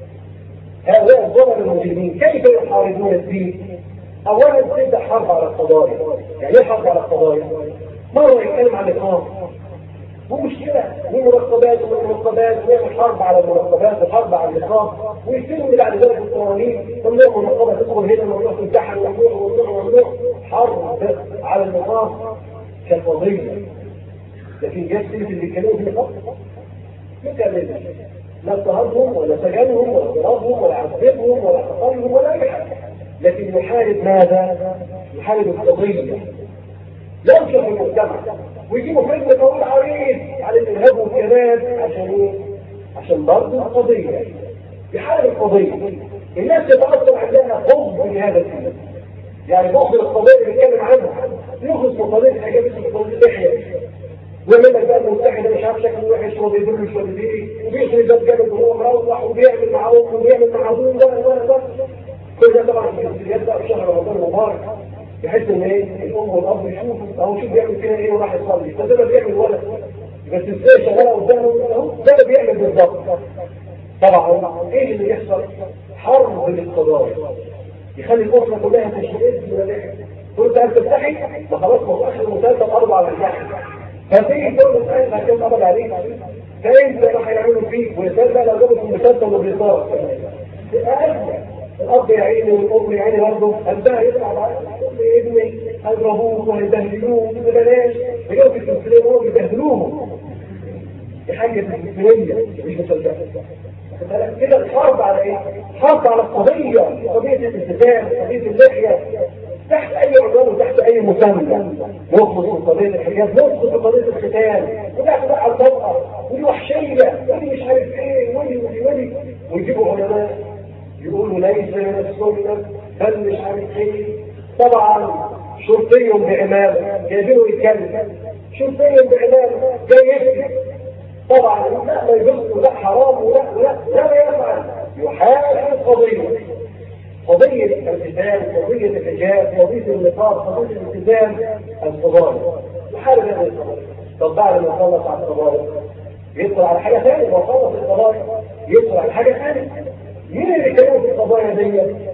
هؤلاء الضرر المجرمين كيف يحاربون الدين؟ اولا تبدا حرب على القضايا. يعني ايه حرب على القضايا؟ مره يتكلم عن الاقامه ومشكله ومرتبات ومرتبات ويعمل حرب على المرتبات وحرب على الاقامه ويستلم بعد ذلك القوانين ممنوع مرتبه تدخل هنا ممنوع تمتحن ممنوع ممنوع ممنوع حرب على الاقامه كالقضيه. لكن جت سيره اللي كانوا في القبر ما كان لا اضطهادهم ولا سجنهم ولا ضربهم ولا عذبهم ولا قتلهم ولا اي حاجه، لكن يحارب ماذا؟ يحارب القضيه. ينشر المجتمع ويجيبوا فيلم طويل عريض على الارهاب والكباب عشان ايه؟ عشان برضه القضيه. يحارب القضيه. الناس تتاثر عندها بغض لهذا الفيلم. يعني بغض القضيه اللي بيتكلم عنها يخلص من قضيه حاجات اسمها قضيه تحيا ويعمل لك بقى المتحده مش عارف شكله وحش وبيدل مش ولا ايه وبيخلي ده جامد وهو مروح وبيعمل معاهم وبيعمل مع ابوه ده ولا ده. كل ده طبعا في الجنسيات بقى في شهر رمضان المبارك بحيث ان ايه الام والاب يشوفوا اهو شوف بيعمل فيها ايه وراح يصلي ده ده بيعمل ولد بس ازاي شغاله قدامه اهو ده اللي بيعمل بالظبط. طبعا ايه اللي يحصل؟ حرب للقضايا يخلي الاسره كلها تشتغل ولا قلت انت تفتحي ما خلاص ما اخر المسلسل قرب على الفتح فتيجي تقول له ايه هتكون قبض عليك فانت راح يعملوا فيك ويصدق لو جابوا في المسلسل وبيصار الاب يا عيني والام يا عيني برضه قلبها يطلع بعد ابني هيضربوه وهيبهدلوه ببلاش يجوا في التمثيليه وهم بيبهدلوهم دي حاجة مسلمية مش مصدقة. كده الحرب على ايه؟ حرب على القضية، قضية الالتزام، قضية اللحية، تحت اي عنوان وتحت اي مسمى. نخلص من قضية الحجاب، نخلص من قضية الختان، ونحن بقى على المرأة، ودي وحشية، ودي مش عارف ايه، ودي ودي ودي، ويجيبوا علماء يقولوا ليس من السنة، بل مش عارف ايه. طبعا شرطي بعمامة جايبينه يتكلم، شرطي بعمامة جاي يكتب. طبعا لا ما يجوز، لا حرام، ولا لا لا ما يفعل، يحارب قضية قضية الالتزام، قضية الحجاب، قضية النقاب، قضية الالتزام القضايا، يحارب هذه القضايا. طب بعد ما يخلص على القضايا يدخل على حاجة ثانية، ما خلص القضايا يدخل على حاجة ثانية. مين اللي كانوا في القضايا دي؟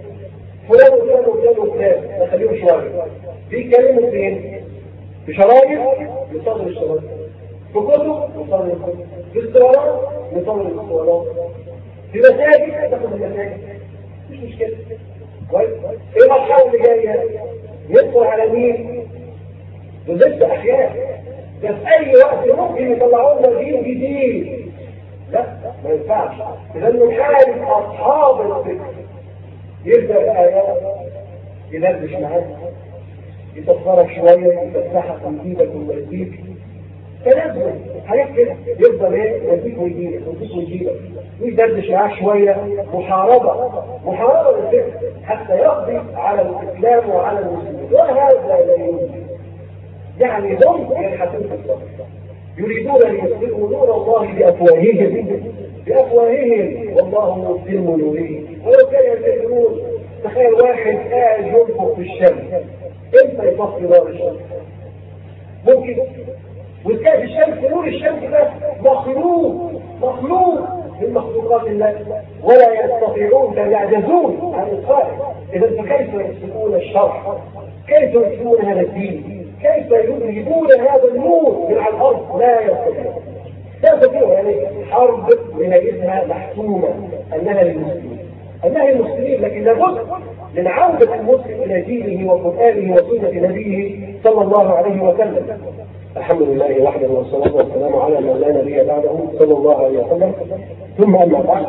فلان وفلان وفلان وفلان، نخليهم شوية. بيتكلموا فين؟ في شرايط يصدر الشرايط، في كتب يصدر الكتب، في اسطوانات يصدر الاسطوانات، في مساجد تاخد المساجد، مش مشكلة. كويس؟ ايه المرحلة اللي جاية؟ يدخل على مين؟ دول لسه احياء، ده في اي وقت ممكن يطلعوا لنا دين جديد. لا ما ينفعش، لانه نحارب اصحاب الفكر. يبدا الايات يدردش معاك، يتصرف شويه، يفتحك ويجيبك ويوديك، فلازم حاجات كده. يفضل ايه؟ يوديك ويجيبك يوديك ويجيبك، ويدردش معاك شويه. محاربه محاربه للفكر حتى يقضي على الاسلام وعلى المسلمين، وهذا لا يمكن. يعني هم يلحسون في الصف، يريدون ان يسلموا نور الله بافواههم بافواههم والله مسلم نوره ولو كان يكفرون. تخيل واحد قاعد ينفخ في الشمس، امتى يطفي نار الشمس؟ ممكن؟ وتلاقي الشمس، نور الشمس ده مخلوق مخلوق من مخلوقات الله، ولا يستطيعون بل يعجزون عن اطفائه. اذا فكيف يسلمون الشرع؟ كيف يسلمون هذا الدين؟ كيف يجيبون هذا النور من على الارض؟ لا يستطيعون لا يستطيعون. يعني حرب بنيتها محسومه انها للمسلمين انها للمسلمين، لكن لابد من عوده المسلم الى دينه وقرانه وسنه نبيه صلى الله عليه وسلم. الحمد لله وحده والصلاه والسلام على من لا نبي بعده صلى الله عليه وسلم. ثم اما بعد،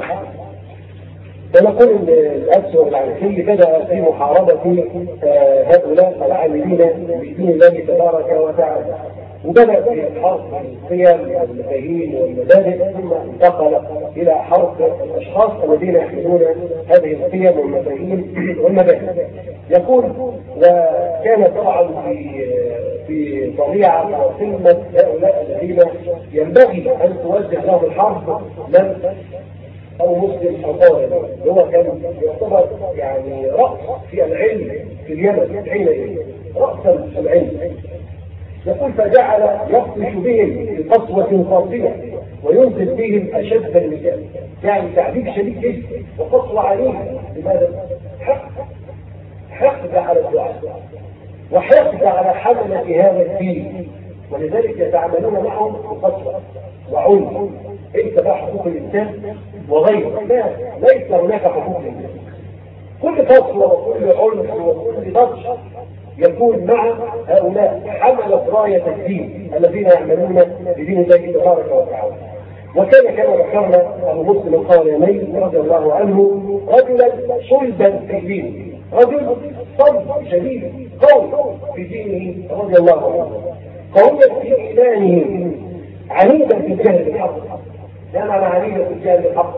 فنقول ان الاسوء العنسي بدا في محاربه هؤلاء العاملين بدين الله تبارك وتعالى، وبدا في حرب القيم والمفاهيم والمبادئ، ثم انتقل الى حرب الاشخاص الذين يحملون هذه القيم والمفاهيم والمبادئ. يقول وكان طبعا في في طبيعه وقمه هؤلاء الذين ينبغي ان توجه لهم الحرب من أو مسلم أو طالب، هو كان يعتبر يعني رأس في العلم في اليمن حينئذ، رأسا في العلم. يقول فجعل يخطش بهم بقسوة قاسية وينزل بهم أشد المثال، يعني تعذيب شديد جدا وقسوة عليهم. لماذا؟ حقد حقد على الدعاء وحقد على حملة هذا الدين، ولذلك يتعاملون معهم بقسوة وعنف. انت بقى حقوق الانسان وغيره، لا ليس هناك حقوق الانسان. كل فصل وكل عنف وكل بطش يكون مع هؤلاء حملة راية الدين الذين يعملون بدين الله تبارك وتعالى. وكان كما ذكرنا ابو مسلم القارني رضي الله عنه رجلا صلبا في دينه، رجل صلب شديد قوي في دينه رضي الله عنه، قويا في ايمانه، عنيدا في الجهل بالحق. لا معنى عنيدا في الجهل بالحق،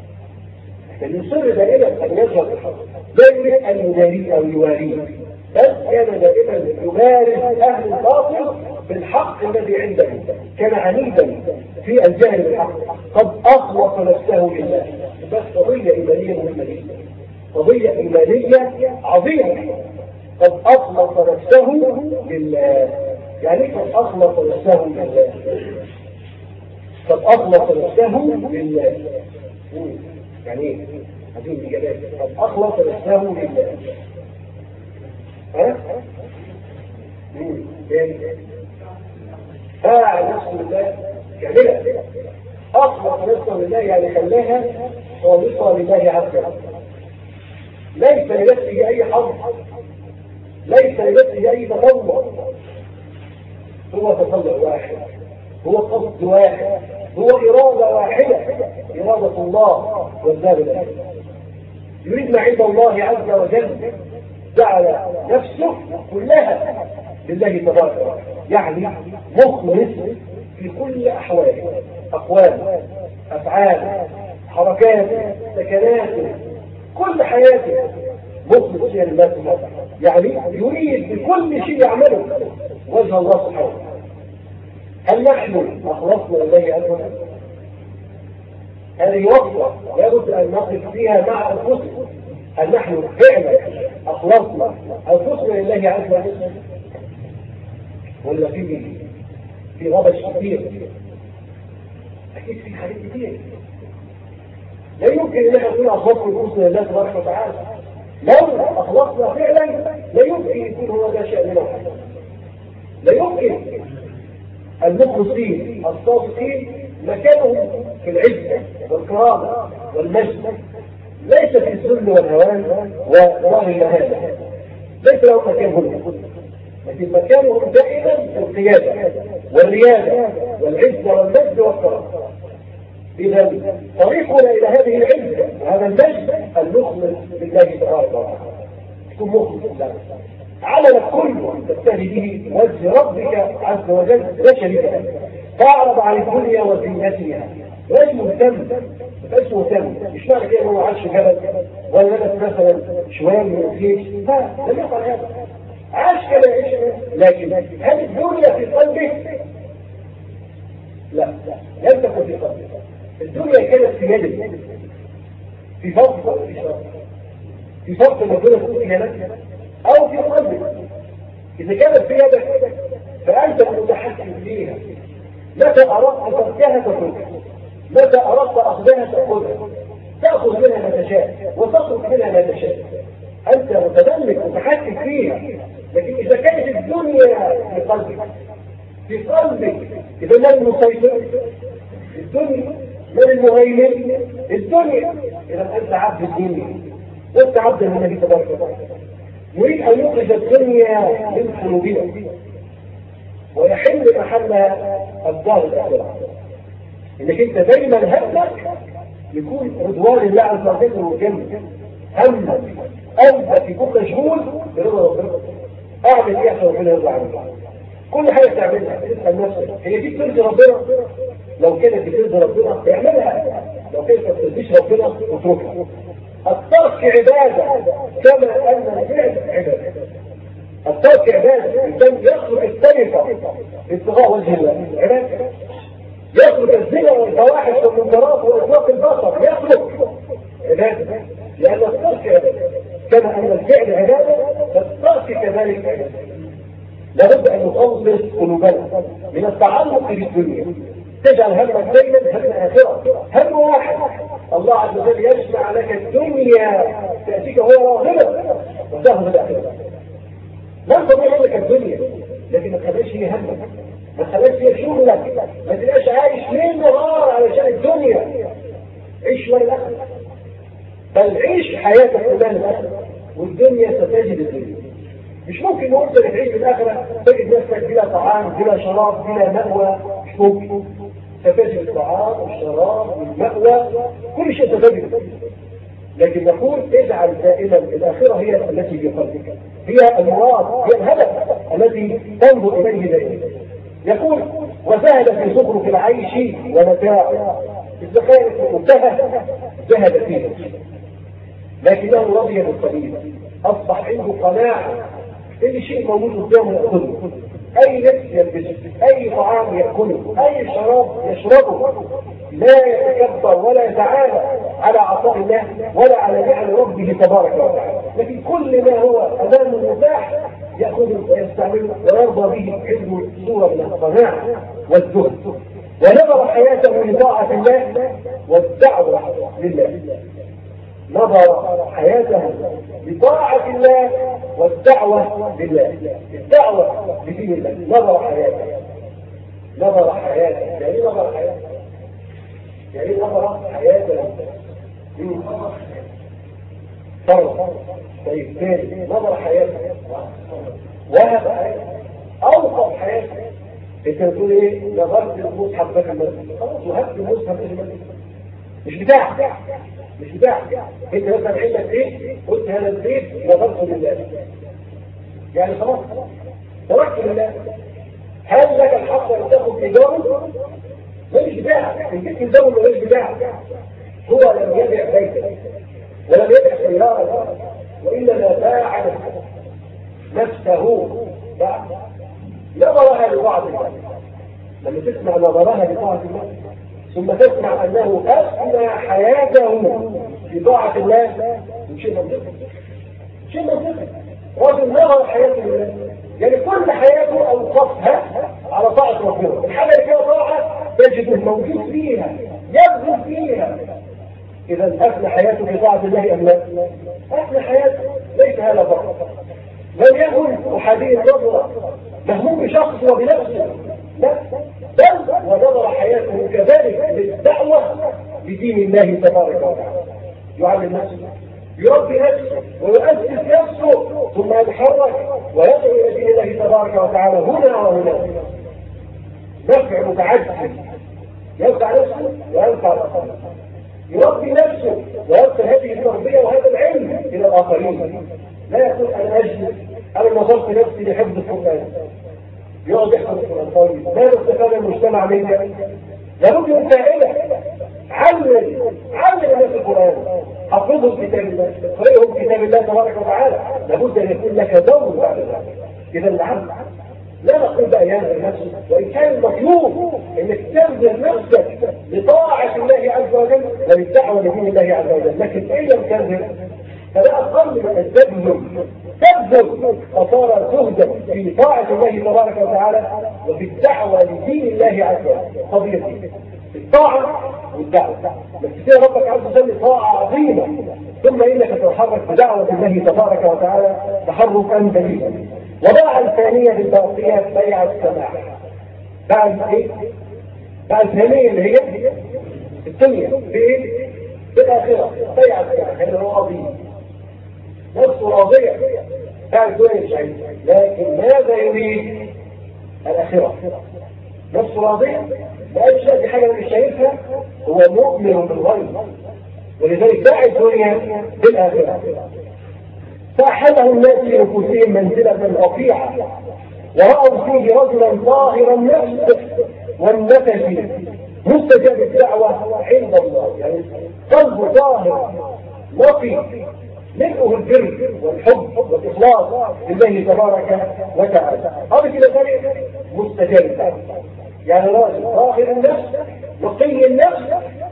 يصر دائما ان يظهر الحق، لا يريد ان يداريه او يواريه، بل كان دائما يبارز اهل الباطل بالحق الذي عنده. كان عنيدا في الجهل بالحق، قد اخلص نفسه لله. بس قضيه ايمانيه مهمه جدا، قضيه ايمانيه عظيمه. قد اخلص نفسه لله. يعني قد اخلص نفسه لله، قد اخلص نفسه لله. يعني ايه؟ عايزين اجابات. قد اخلص نفسه لله. ها؟ امم يعني باع نفسه لله كاملة. اخلص نفسه لله يعني خلاها خالصة لله عز وجل، ليس لنفسه اي حظ، ليس لنفسه اي تطوع، هو تطلع واحد، هو قصد واحد، هو إرادة واحدة، إرادة الله والدار الآخرة. يريد ما عند الله عز وجل، جعل نفسه كلها لله تبارك وتعالى، يعني مخلص في كل أحواله، أقوال، أفعال، حركات، سكنات، كل حياته مخلص فيها لله سبحانه وتعالى، يعني يريد بكل شيء يعمله وجه الله سبحانه وتعالى. هل نحن أخلصنا إليه عز وجل؟ هذه وقفة لابد أن نقف فيها مع أنفسنا. هل نحن فعلا أخلصنا أنفسنا لله عز وجل؟ ولا في في غبش كثير؟ أكيد في حاجات كثير. لا يمكن أن احنا نكون أخلصنا أنفسنا لله تبارك وتعالى. لو أخلصنا فعلا لا يمكن يكون هو ده شأننا. لا يمكن المخلصين الصادقين مكانهم في العزة والكرامة والمجد، ليس في الذل والهوان وظاهر المهانة، ليس لهم مكان هنا، لكن مكانهم دائما في القيادة والريادة والعزة والمجد والكرامة. إذا طريقنا إلى هذه العزة وهذا المجد المخلص لله تبارك وتعالى، تكون مخلص لله، عملك كله تستهدي به وجه ربك عز وجل لا شريك له، فاعرض عن الدنيا وزينتها، غير مهتم، مش مهتم، مش معنى كده هو عاش في جبل ولا لبس مثلا شويه من الجيش، لا لم يفعل هذا، عاش كما يعيش، لكن هل الدنيا في قلبه؟ لا، لم تكن في قلبه. الدنيا كانت في يده، في فضل او في شر، في فضل ربنا تكون في يدك او في قلبك. اذا كانت في يدك فانت المتحكم فيها، متى اردت تركها تتركها، متى اردت اخذها تاخذها، تاخذ منها ما تشاء وتترك منها ما تشاء، انت متملك متحكم فيها. لكن اذا كانت الدنيا في قلبك، في قلبك، اذا من المسيطر؟ الدنيا. من المهيمن؟ الدنيا. اذا انت عبد الدنيا وانت عبد النبي تبارك وتعالى. يريد ان يخرج الدنيا من قلوبنا ويحل محلها الدار الاخره، انك انت دايما همك يكون رضوان الله عز وجل والجنه، همك قلبك يكون مشغول برضا ربنا. اعمل ايه عشان ربنا يرضى عنك؟ كل حاجه تعملها تسال نفسك هي دي بترضي ربنا؟ لو كانت بترضي ربنا اعملها، لو كانت ما بترضيش ربنا اتركها. الترك عباده كما ان الفعل عباده. الترك عباده، الانسان يخلق السرقه ابتغاء وجه الله عباده، يخلق الزنا والفواحش والمنكرات واطلاق البصر يخلق عباده، لان الترك عباده كما ان الفعل عباده فالترك كذلك عباده. لابد ان نخلص قلوبنا من التعلق بالدنيا، تجعل همك دايما هم اخره، هم واحد. الله عز وجل يجمع لك الدنيا تاتيك وهو راغبه وتاخذ الاخره. لا تضيع لك الدنيا، لكن ما تخليش هي همك، ما تخليش هي شغلك، ما تبقاش عايش ليل نهار علشان الدنيا. عيش للاخره، بل عيش حياتك كلها للاخره، والدنيا ستجد الدنيا. مش ممكن وانت تعيش في الاخره تجد نفسك بلا طعام بلا شراب بلا مأوى، مش ممكن. ستجد الطعام والشراب والمأوى، كل شيء ستجد. لكن نقول اجعل دائما الاخره هي التي في قلبك، هي المراد، هي الهدف الذي تنظر اليه دائما. يقول وزهد في زخرف العيش ومتاعه، اذا كانت منتهى زهد فيه، لكنه رضي بالقليل، اصبح عنده قناعه اي شيء موجود قدامه ياخذه، اي لبس يلبسه، اي طعام ياكله، اي شراب يشربه، لا يتكبر ولا يتعالى على عطاء الله ولا على نعم ربه تبارك وتعالى، لكن كل ما هو امامه متاح ياخذه ويستعمله ويرضى به، عنده صوره من القناعه والزهد. ونظر حياته لطاعه الله والدعوه لله، نظر حياته لطاعة الله والدعوة لله، الدعوة لدين الله. نظر حياته، نظر حياته، يعني نظر حياته، يعني نظر حياته من فرق. طيب ثاني نظر حياته، وهب حياته، أوقف حياته، انت بتقول ايه؟ نظرت المصحف ده في المسجد، خلاص وهبت المصحف ده في المسجد، مش بتاعك مش بتاعك. انت مثلا عندك ايه؟ قلت هذا البيت نظرته لله، يعني خلاص تركت لله. هل لك الحق ان تاخذ ايجاره؟ مش بتاعك، البيت الزمن مش بتاعك. هو لم يبيع بيتا ولم يبيع سياره، وانما باع نفسه، نظرها لبعض الناس. لما تسمع نظرها لطاعة الله ثم تسمع أنه أثنى حياته في طاعة الله، شيء منطقي شيء منطقي. رجل نظر حياته لله، يعني كل حياته أوقفها على طاعة ربنا. الحاجة اللي فيها طاعة تجده موجود فيها، يبذل فيها. إذا أثنى حياته في طاعة الله أم لا؟ أثنى حياته، ليس هذا فقط. لم يكن أحادي النظرة مهموم بشخص وبنفسه، لا، بل ونظر حياته كذلك للدعوة بدين الله تبارك وتعالى. يعلم نفسه، يربي نفسه، ويؤسس نفسه، ثم يتحرك ويدعو إلى دين الله تبارك وتعالى هنا وهنا. نفع متعدد، ينفع نفسه وينفع الآخرين. يربي نفسه ويرسل هذه التربية وهذا العلم إلى الآخرين. لا يقول أنا أجلس أنا نظرت نفسي لحفظ القرآن، يقعد يحفظ القرآن. طيب ماذا استفاد المجتمع منك؟ لابد من فائدة. علم علم الناس القرآن، حفظهم كتاب الله، اقرئهم كتاب الله تبارك وتعالى. لابد أن يكون لك دور بعد ذلك. إذا العلم لا نقول بقى ينزل نفسك، وإن كان المطلوب أنك تنزل نفسك لطاعة الله عز وجل وللدعوة لدين الله عز وجل، لكن إن لم تنزل فلا أقل من أن تبذل تبذل وصار زهدا في طاعة الله تبارك وتعالى وفي الدعوة لدين الله عز وجل. قضية الطاعة والدعوة، بس كده ربك عز وجل طاعة عظيمة، ثم إنك تتحرك بدعوة الله تبارك وتعالى تحركا بليغا. وباع الثانية بالباقية بيع السماح. باع الايه؟ باع الثانية اللي هي الدنيا بايه؟ بالآخرة. بيع السماح اللي هو قضية نفسه راضية، باع الدنيا مش عايز، لكن ماذا يريد؟ الآخرة. نفسه راضية، ما قالش لا دي حاجة مش شايفها، هو مؤمن بالغيب، ولذلك باع الدنيا بالآخرة. فأحله الناس في أنفسهم منزلة رفيعة، ورأوا فيه رجلا ظاهر النفس والنفس مستجاب الدعوة عند الله، يعني قلبه ظاهر نقي ملئه البر والحب والإخلاص لله تبارك وتعالى. هذا كده ذلك مستجاب الدعوة، يعني راجل ظاهر النفس نقي النفس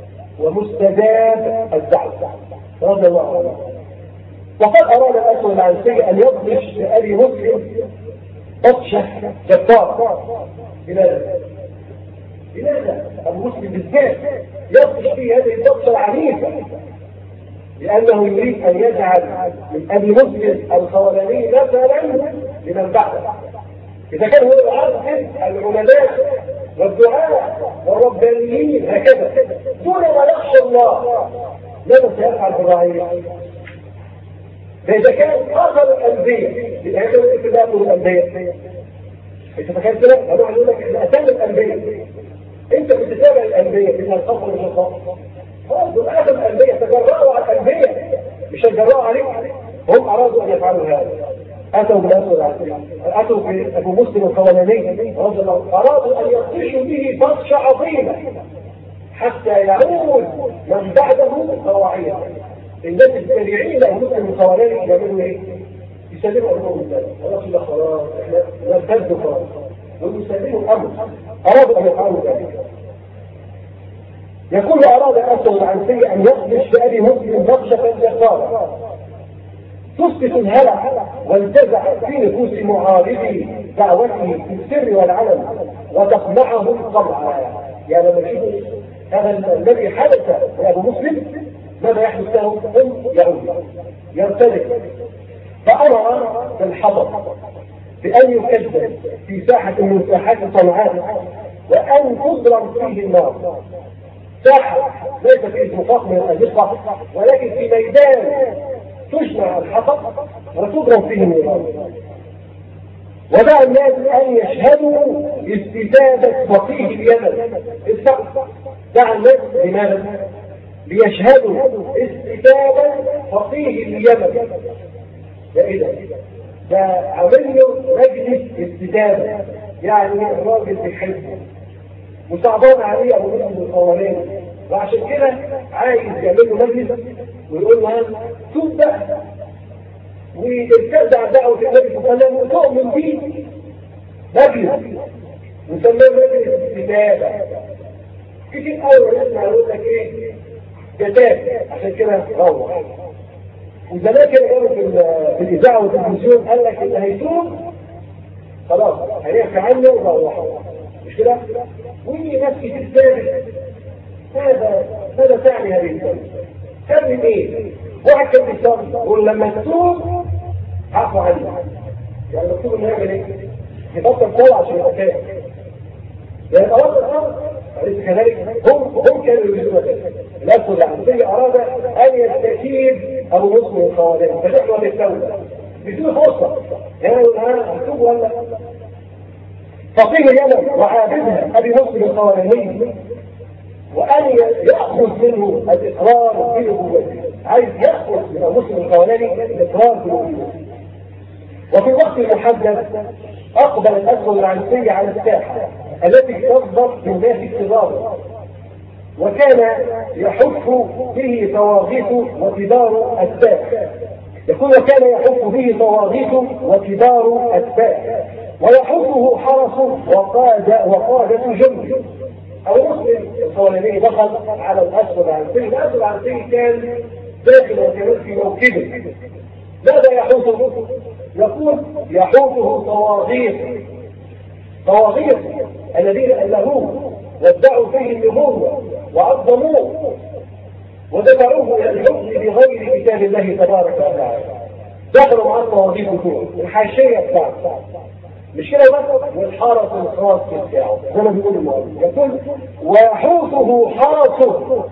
ومستجاب الدعوة رضي الله عنه. وقد أراد الأسود العنسي أن يضرش لأبي مسلم بطشة جبارة. لماذا؟ لماذا؟ أبو مسلم بالذات يضرش فيه هذه البطشة العنيفة، لأنه يريد أن يجعل من أبي مسلم الخولاني مثلا لمن بعده. إذا كان هو العالم العلماء والدعاء والربانيين هكذا دون ما يخشى الله، ماذا سيفعل بالرعية؟ فإذا كان آخر الأنبياء لأنه اتباعه الأنبياء، إذا فكان كده هنوع يقول لك إحنا أتم الأنبياء، أنت بتتابع الأنبياء إنها الخطر مش الخطر. خلاص دول آخر الأنبياء تجرأوا على الأنبياء، مش هيجرأوا عليك. هم أرادوا أن يفعلوا هذا، أتوا بالأسود العنسي، أتوا بأبو مسلم الخولاني رضي الله، أرادوا أن يبطشوا به بطشة عظيمة حتى يعود من بعده رواعيه. الناس التابعين له مسلم الخولاني يعملوا ايه؟ يسلموا امرهم لله، خلاص ده خلاص احنا نرتد خلاص، ويسلموا الامر. ارادوا ان يفعلوا ذلك. يقول اراد الاسود العنسي ان يخدش بابي مسلم بطشه جباره تسقط الهلع والجزع في نفوس معارضي دعوته في السر والعلن وتقمعهم قمعا. يعني لما نشوف هذا الذي حدث لابو مسلم ماذا يحدث له؟ هم يعود يرتدك. فأمر بالحضر بأن يكذب في ساحة من ساحات صنعاء وأن تضرب فيه النار. ساحة ليس فيه نطاق من الأزقة، ولكن في ميدان تجمع الحطب وتضرب فيه النار. ودعا الناس ان يشهدوا استتابه فقيه اليمن. دعا الناس لماذا؟ ليشهدوا استتابه فقيه اليمن. ده ايه ده؟ ده عمل له مجلس استتابه، يعني الراجل بيحبه وصعبان عليه ابو مسلم القوانين، وعشان كده عايز يعمل له مجلس ويقول له توب بقى وتبتدع دعوه النبي صلى الله عليه وسلم وتؤمن بيه. مجلس وسماه مجلس استتابه. كتير قوي يسمع يقول لك ايه؟ جداد، عشان كده روح. وزمان كده قالوا في في الاذاعه والتلفزيون قال لك اللي هيتوب خلاص هيعفى عنه وروح، مش كده؟ ويجي ناس كتير ثابت. ماذا ماذا تعني هذه الكلمه؟ كلمه ايه؟ واحد كان بيصلي يقول لما تتوب عفوا عنه. يعني المفروض انه يعمل ايه؟ يبطل صلاه عشان يبقى كافر. يعني خلاص الامر أليس كذلك؟ هم هم كانوا يريدون ذلك. الأسود العنسية أراد أن يستكيد أبو مسلم الخوارزمي فدخلوا للدولة بدون فرصة. قالوا ها هتوب ولا؟ فقيه اليمن وعابدها أبي مسلم الخوارزمي وأن يأخذ منه الإقرار بنبوته. عايز يأخذ من أبو مسلم الخوارزمي الإقرار بنبوته. وفي الوقت المحدد أقبل الأسود العنسية على الساحة التي تصدر من ذات الكبار، وكان يحف به طواغيت وكبار أتباع. يقول وكان يحف به طواغيت وكبار أتباع ويحفه حرس وقادة وقادة جند. أبو مسلم الخوارزمي دخل على الأسود العنسي. الأسود العنسي كان داخل وكان في موكبه. ماذا يحوطه؟ يقول يحوطه طواغيت طواغيت الذين ألهوه وادعوا فيه النبوة وعظموه ودفعوه إلى الحكم بغير كتاب الله تبارك وتعالى. دخلوا مع الطواغيت بتوعه الحاشية بتاعته، مش كده بس، والحرس الخاص بتاعه زي ما بيقول المؤلف. يقول ويحوطه حرس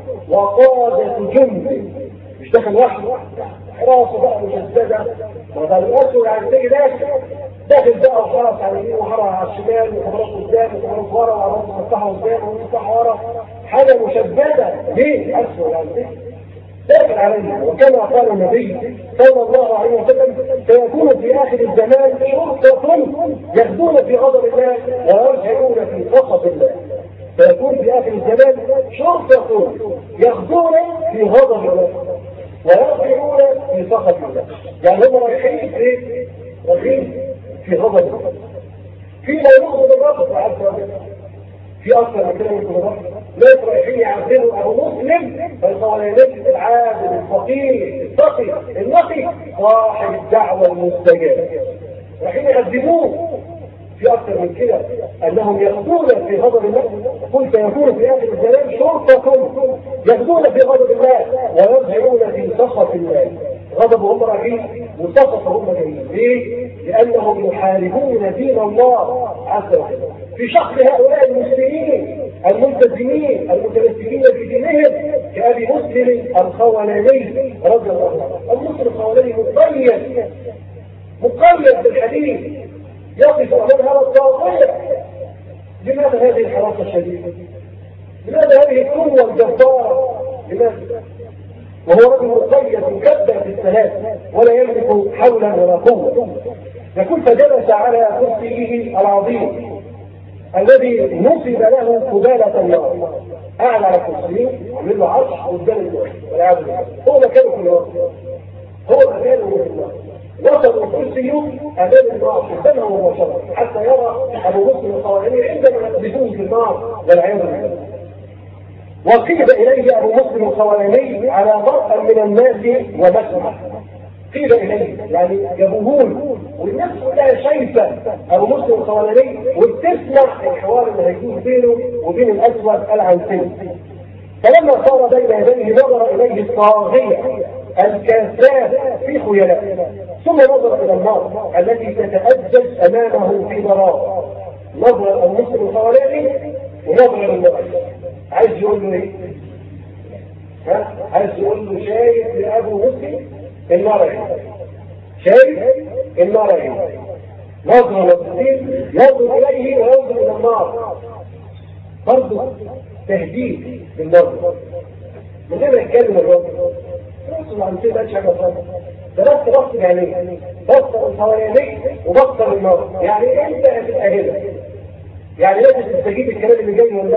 وقادة جند. مش داخل وحده، حراسه بقى مجددة. وقال الأسود عن السيد داخل داخل بقى وحرس على اليمين وحرس على الشمال وحرس قدام وحرس ورا وحرس مصلحة قدام ومصلحة ورا. حاجة مشددة. ليه؟ أسود عن السيد داخل علينا. وكما قال النبي صلى الله عليه وسلم سيكون في آخر الزمان شرطة يغدون في غضب الله ويرجعون في سخط الله. سيكون في آخر الزمان شرطة يغدون في غضب الله ويرجعون في سخط الله. يعني هم رايحين في رايحين في غضب الله. في لا يغضب الرب عز وجل. في أكثر من كده من الرب. ناس رايحين يعذبوا أبو مسلم الخوارزمي العابد الفقيه التقي النقي صاحب الدعوة المستجابة. رايحين يعذبوه. في أكثر من كده أنهم يغدون في غضب الله. قل سيكون في آخر الزمان شرطة يغدون في غضب الله ويرجعون في سخط الله. غضبهم رايحين وسخطهم جايين. ليه؟ لأنهم يحاربون دين الله عز وجل. في شخص هؤلاء المسلمين الملتزمين المتمسكين بدينهم كأبي مسلم الخوارزمي رضي الله عنه. المسلم الخوارزمي مقيد مقيد بالحديث يقف أمام هذا الطاغية. لماذا هذه الحراسة الشديدة؟ لماذا هذه القوة الجبارة؟ لماذا؟ وهو رجل مقيد مكبر بالثلاث ولا يملك حولا ولا قوة. يقول فجلس على كرسيه العظيم الذي نصب له قبالة النار. قاعد على كرسيه عمل له عرش قدام النار والعياذ بالله. هو مكانه في النار. هو مكانه في النار. وصل الكرسي امام النار قدامه مباشرة حتى يرى ابو مسلم الخوارزمي عندما يقذفوه في النار والعياذ بالله. وقيل اليه ابو مسلم الخوارزمي على مرأى من الناس ومسمع. قيل اليه يعني جابوهون والناس كلها شايفه ابو مسلم الخوارزمي وبتسمع الحوار اللي هيكون بينه وبين الاسود العنسي. فلما صار بين يديه نظر اليه الطاغية الكذاب في خيلاء ثم نظر الى النار التي تتأجج امامه في ضرار. نظر المسلم الخوارزمي ونظر الى النار. عايز يقول له ايه؟ ها؟ عايز يقول له شايف لابو مسلم النار ايه؟ شايف النار ايه؟ نظرة نظرتين ينظر إليه وينظر إلى النار، برضه تهديد بالنظر من غير ما يتكلم الراجل. يوصل عن كده مش حاجة خالص، ده بس بص يعني بص الحوالينيك وبص للنار. يعني انت هتبقى هنا، يعني لازم تستجيب الكلام اللي جاي ولا لا.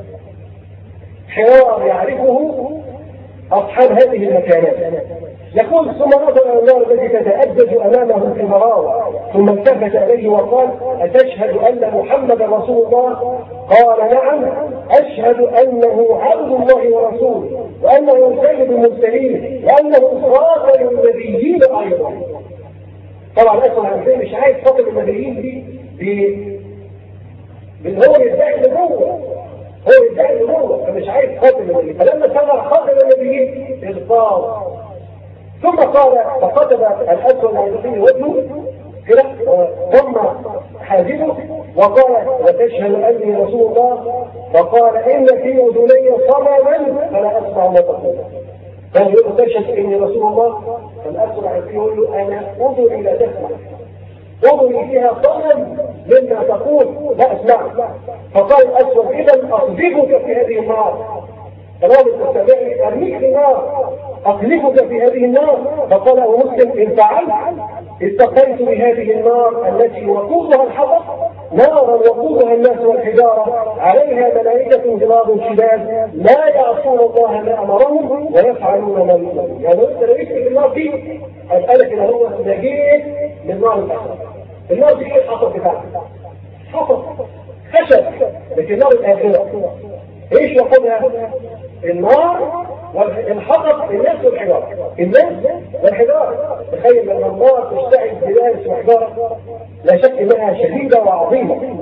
حوار يعرفه اصحاب هذه المكانات. يقول ثم نظر الى النار التي تتأجج امامه في مراوة، ثم التفت اليه وقال اتشهد ان محمدا رسول الله؟ قال نعم اشهد انه عبد الله ورسوله وانه سيد المرسلين وانه خاتم النبيين ايضا. طبعا اسمع ازاي مش عايز خاتم النبيين دي ب هو يدعي النبوة، هو يدعي النبوة فمش عايز خاتم النبيين. فلما سمع خاتم النبيين اغتاظ، ثم قال فقتل الاسود العنزي وجهه كده ثم حاجبه وقال وتشهد اني رسول الله؟ فقال ان في اذني صمما فلا اسمع ما تقول. قال له تشهد اني رسول الله؟ فالاسود العنزي يقول له انا اذني لا تسمع، اذني فيها صمم مما تقول لا اسمع. فقال الاسود اذا اصدقك في هذه النار، تمام تستمعني ارميك في النار، اقلبك في هذه النار. فقال ابو مسلم ان فعلت اتقيت بهذه النار التي وقودها الحطب نارا وقودها الناس والحجاره عليها ملائكه غلاظ شداد لا يعصون الله ما امرهم ويفعلون ما يؤمرون. يعني انت لو جيت في النار دي اسالك ان هو نجيت من نار الاخره. النار دي ايه الحطب بتاعها؟ حطب خشب، لكن نار الاخره ايش وقودها؟ النار والحطب الناس والحجاره، الناس والحجاره. تخيل لما النار تشتعل بناس وحجاره لا شك انها شديده وعظيمه.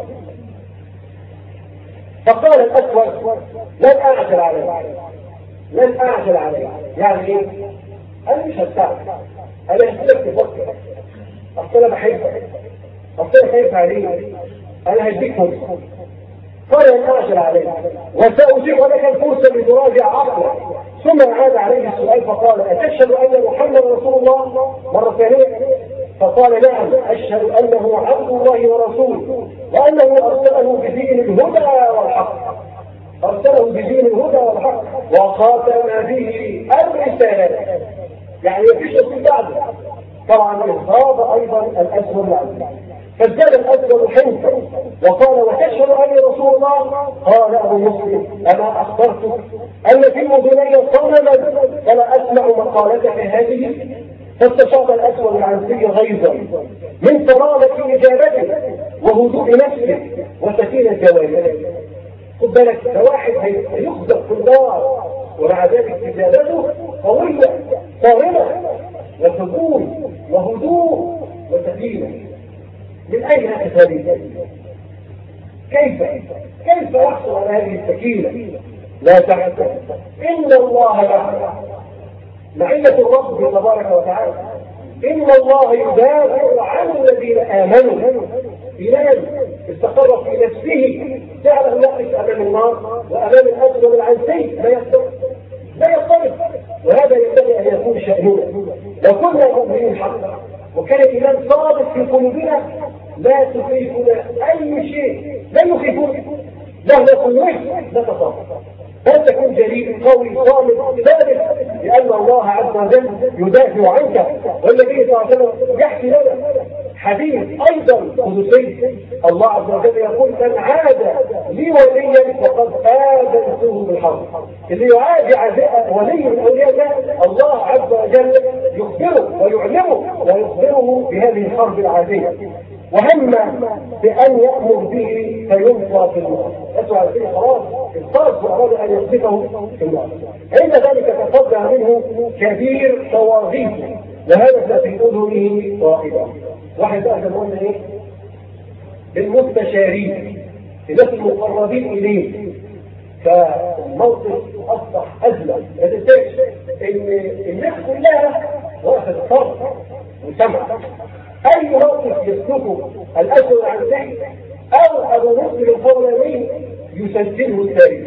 فقال الاسود لن اعجل عليه، لن اعجل عليه. يعني ايه؟ انا مش هستعجل، انا هسيبك تفكر، اصل انا بحبك، اصل انا خايف عليك، انا هديك فرصه. قال لن اعجل عليه وسأجيب لك الفرصه لتراجع عقلك. ثم عاد عليه السؤال فقال اتشهد ان محمدا رسول الله؟ مره ثانيه فقال نعم اشهد انه عبد الله ورسوله وانه ارسله بدين الهدى والحق، ارسله بدين الهدى والحق وخاتم به الرسالات. يعني مفيش رسول بعده. طبعا اصاب ايضا الاسود العنزي فازداد الاسود حنكا وقال وتشهد اني رسول الله؟ قال ابو مسلم انا اخبرتك ان في اذني صمما فلا اسمع مقالتك هذه؟ فاستشاط الاسود العنزي غيظا من صرامه اجابته وهدوء نفسه وسكينه جوارحه. خد بالك ده واحد هيخزق في النار ومع ذلك اجابته قويه صارمه وسكون وهدوء وسكينه. من أين أتت هذه؟ كيف كيف يحصل على هذه السكينة؟ لا تعتذر إن الله معنا، معية الرب تبارك وتعالى. إن الله يدافع عن الذين آمنوا. إيمان استقر في نفسه تعلم يقف أمام النار وأمام الأسود العنزي لا يختلف لا يختلف. وهذا ينبغي أن يكون شأننا لو كنا مؤمنين حقا وكان الإيمان صادق في قلوبنا لا تخيفنا أي شيء، لا يخيفنا مهما كنت لا تصاب، بل تكون جليل قوي صامت ثابت لأن الله عز وجل يدافع عنك. والنبي صلى الله عليه وسلم يحكي لنا حديث أيضا قدسي الله عز وجل يقول من عاد لي وليا فقد آذنته بالحرب. اللي يعادي عزاء ولي من أولياء الله الله عز وجل يخبره ويعلمه ويخبره بهذه الحرب العادية وهم بأن يأمر به فينفى في النار. أسوأ فيه خلاص الفرد وأراد أن يصدقه في النار. عند ذلك تصدى منه كبير طواغيت وهذا في أذنه طائبة. واحد بقى قلنا ايه؟ بالمستشارين الناس المقربين اليه. فالموقف اصبح ازمه. ما تنساش ان الناس كلها وقفت صرف وسمع اي موقف يسلكه الاسود العنزي او ابو مسلم الفضلاني يسجله التاريخ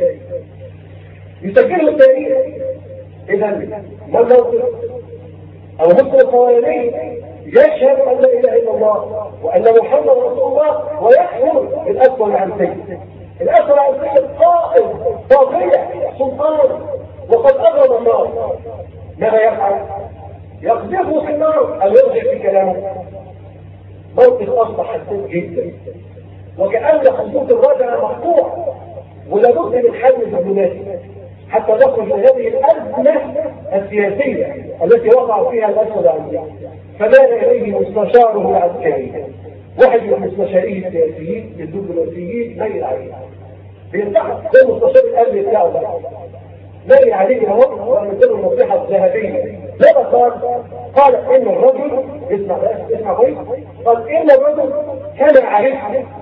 يسجله التاريخ. اذا ما الموقف؟ ابو مسلم الفضلاني يشهد أن لا إله إلا الله وأن محمد رسول الله ويكفر بالأسود عن سيد. الأسود عن سيد قائد طاغية سلطان وقد أغرب النار. ماذا يفعل؟ يقذفه في النار أو يرجع في كلامه. موقف أصبح حساس جدا وكأن خطوط الرجعة مقطوع ولابد من حل دبلوماسي حتى نخرج من هذه الأزمة السياسية التي وقع فيها الأسود عن سيد. فمال إليه مستشاره العسكري، واحد من مستشاريه السياسيين الدبلوماسيين ميل عليه بينتحر زي مستشار الأمن بتاعه ده ميل عليه اهو وعمل له النصيحة الذهبية. ماذا قال؟ قال إن الرجل اسمع اسمع كويس قال إن الرجل كان عارف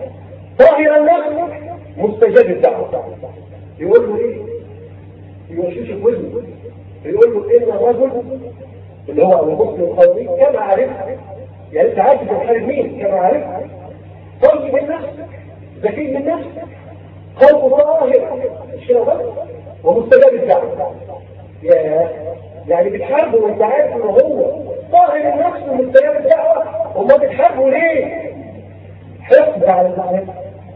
ظاهر النفس مستجاب الدعوة. يقول له إيه؟ يوشوش في وزنه يقول له إن الرجل اللي هو المسلم القومي كما عارف، يعني انت عارف تحارب مين كما عارف، طيب من نفسك ذكي من نفسك قلب ظاهر مش كده بس ومستجاب الدعوه. يا يعني بتحاربه وانت عارف ان هو ظاهر النفس ومستجاب الدعوه، وما بتحاربه ليه؟ حقد على الناس،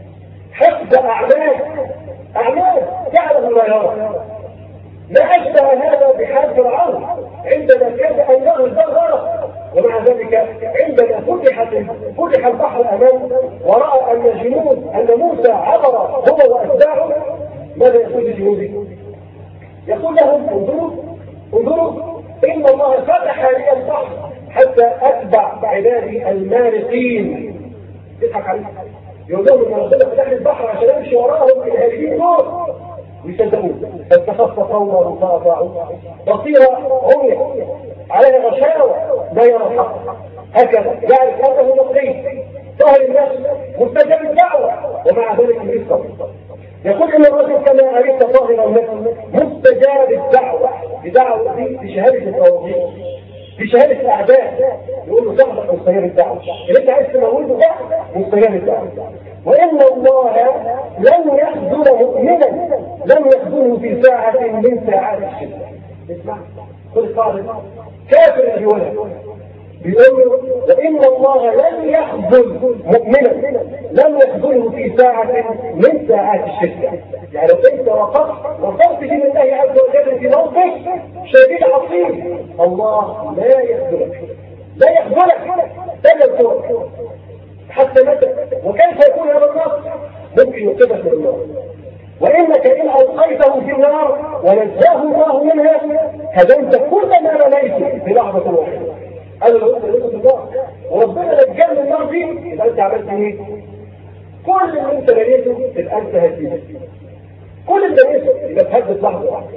حقد اعمال اعمال جعله لا يرى. ما أشبه هذا بحال فرعون عندما كان أن يغرق الغرق، ومع ذلك عندما فتحت فتح البحر أمامه ورأى أن جنود أن موسى عبر هو وأتباعه، ماذا يقول لجنوده؟ يقول لهم انظروا انظروا إن الله فتح لي البحر حتى أتبع عبادي المارقين. يضحك عليه يقول لهم إن ربنا فتح لي البحر عشان أمشي وراهم الهالكين دول ويصدقون. فاستخف قومه فأطاعوا بصيرة عمية عليها غشاوة لا يرى الحق. هكذا يعرف أنه نقلي ظاهر الناس مستجاب الدعوة ومع ذلك يسقط. يقول إن الرجل كما عرفت ظاهر الناس مستجاب الدعوة بدعوة بشهادة التوحيد بشهادة الأعداء. يقول له صاحبك مستجاب الدعوة اللي أنت عايز تموته ده مستجاب الدعوة. وإن الله لن يخذل مؤمنا لم يخذله في ساعة من ساعات الشدة. اسمع كل قاعدة كافر يا ولد بيقول له وإن الله لن يخذل مؤمنا لم يخذله في ساعة من ساعات الشدة. يعني لو انت وقفت وقفت من الله عز وجل في موقف شديد عظيم الله لا يخذلك لا يخذلك لا يخذلك حتى متى. وكيف يكون هذا النص؟ ممكن يقتبس من النار. وإنك إن ألقيته في النار ونجاه الله منها هدمت كل ما رميته في لحظة واحدة. أنا لو قلت لك في النار وربنا نجاه من النار دي يبقى أنت عملت إيه؟ كل اللي أنت بنيته يبقى أنت هديته. كل اللي بنيته يبقى تهدد لحظة واحدة.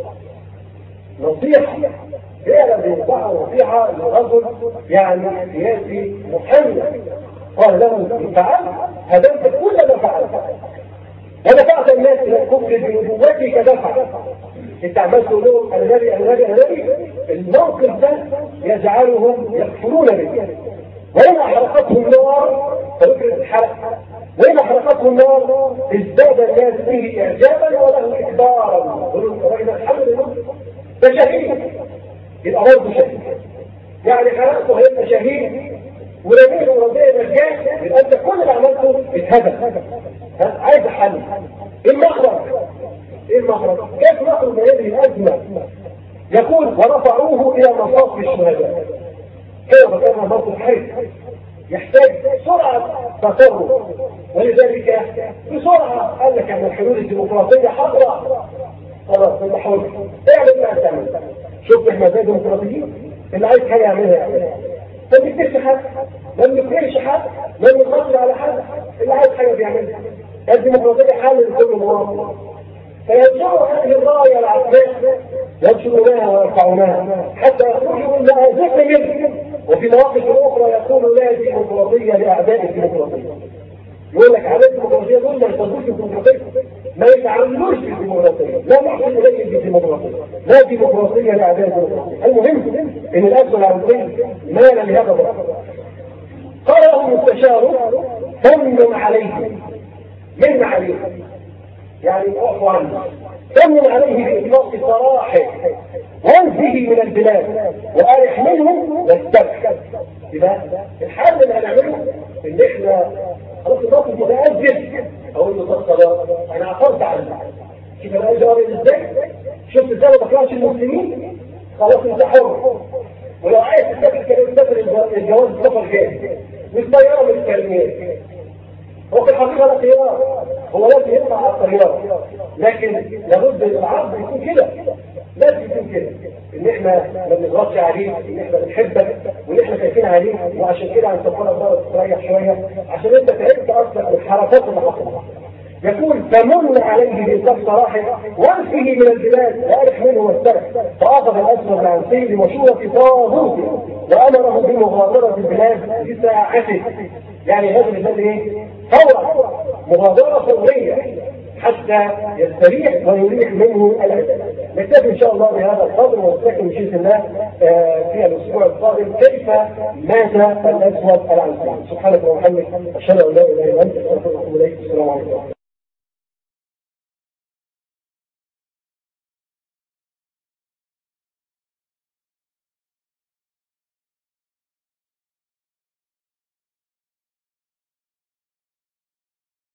نصيحة فعلا بينصحها نصيحة للرجل يعني سياسي محمد قال له فعلت هدمت كل ما فعلت ودفعت الناس الى الكفر بنبوتك دفعا. انت عمال تقول لهم انا نبي انا نبي انا نبي الموقف ده يجعلهم يكفرون به. وإن أحرقتهم النار فذكر الحرق وإن أحرقتهم النار ازداد الناس به إعجابا وله إكبارا. وإذا الحمد لله ده شهيد يبقى برضه شهيد. يعني حرقته هيبقى شهيد ولمين وربنا نجاه يبقى انت كل اللي عملته اتهدف. عايز حل. ايه المخرج؟ ايه المخرج؟ كيف نخرج من هذه الازمه؟ يقول ورفعوه الى مصاف الشهداء. كيف كان موقف حرج يحتاج سرعه تصرف ولذلك بسرعه قال لك ان الحلول الديمقراطيه حاضره خلاص انت حر اعمل ما تعمل. شوف احنا زي الديمقراطيين اللي عايز حاجه يعملها يعملها ما بيكتبش حد ما بيكتبش حد ما بيخاطر على حد اللي عايز حاجه بيعملها. الديمقراطيه حل لكل مواطن فينشروا هذه الرايه العسكريه ينشرونها ويرفعونها حتى يخرجوا من مآزق منه. وفي مواقف اخرى يقول لا ديمقراطيه لاعداء الديمقراطيه. يقول لك اعداء الديمقراطيه دول ما يصدقوش الديمقراطيه ما يتعاملوش بالديمقراطيه لا نحن نلين بالديمقراطيه لا ديمقراطيه لاعداء الديمقراطيه. المهم ان الازمه العربيه مال لهذا الرجل. قال له المستشار ثمن عليه من عليه يعني اعفو عنه، ثمن عليه بإطلاق سراحه وانزه من البلاد وارح منه واستبح. يبقى الحل اللي هنعمله ان احنا خلاص الناس متأذب اقول له طب خلاص انا عثرت عنه. شوف انا عايز اقول ازاي؟ شفت ازاي ما بكرهش المسلمين؟ خلاص انت حر. ولو عايز تسافر كان تسافر الجواز السفر جاهز والطياره متكلمين. هو في الحقيقه لا خيار، هو لازم يطلع على الطياره، لكن لابد العرض يكون كده، لازم يكون كده ان احنا ما بنضغطش عليه، ان احنا بنحبك وان احنا خايفين عليك، وعشان كده هنسافر الدار تريح شويه عشان انت تعبت اصلا من الحركات اللي حصلت. يقول فمن عليه بإطلاق سراحه وانفه من البلاد وارح منه واسترح. فاخذ الاسود العنسي بمشورة طاغوته وامره بمغادرة البلاد بساعته. يعني هذا البلاد ايه؟ فورا، مغادرة فورية حتى يستريح ويريح منه الاذى. نكتفي ان شاء الله بهذا القدر ونستكمل باذن الله في الاسبوع القادم كيف مات الاسود العنسي. سبحانك اللهم وبحمدك اشهد ان لا اله الا انت استغفرك واتوب اليك. السلام عليكم.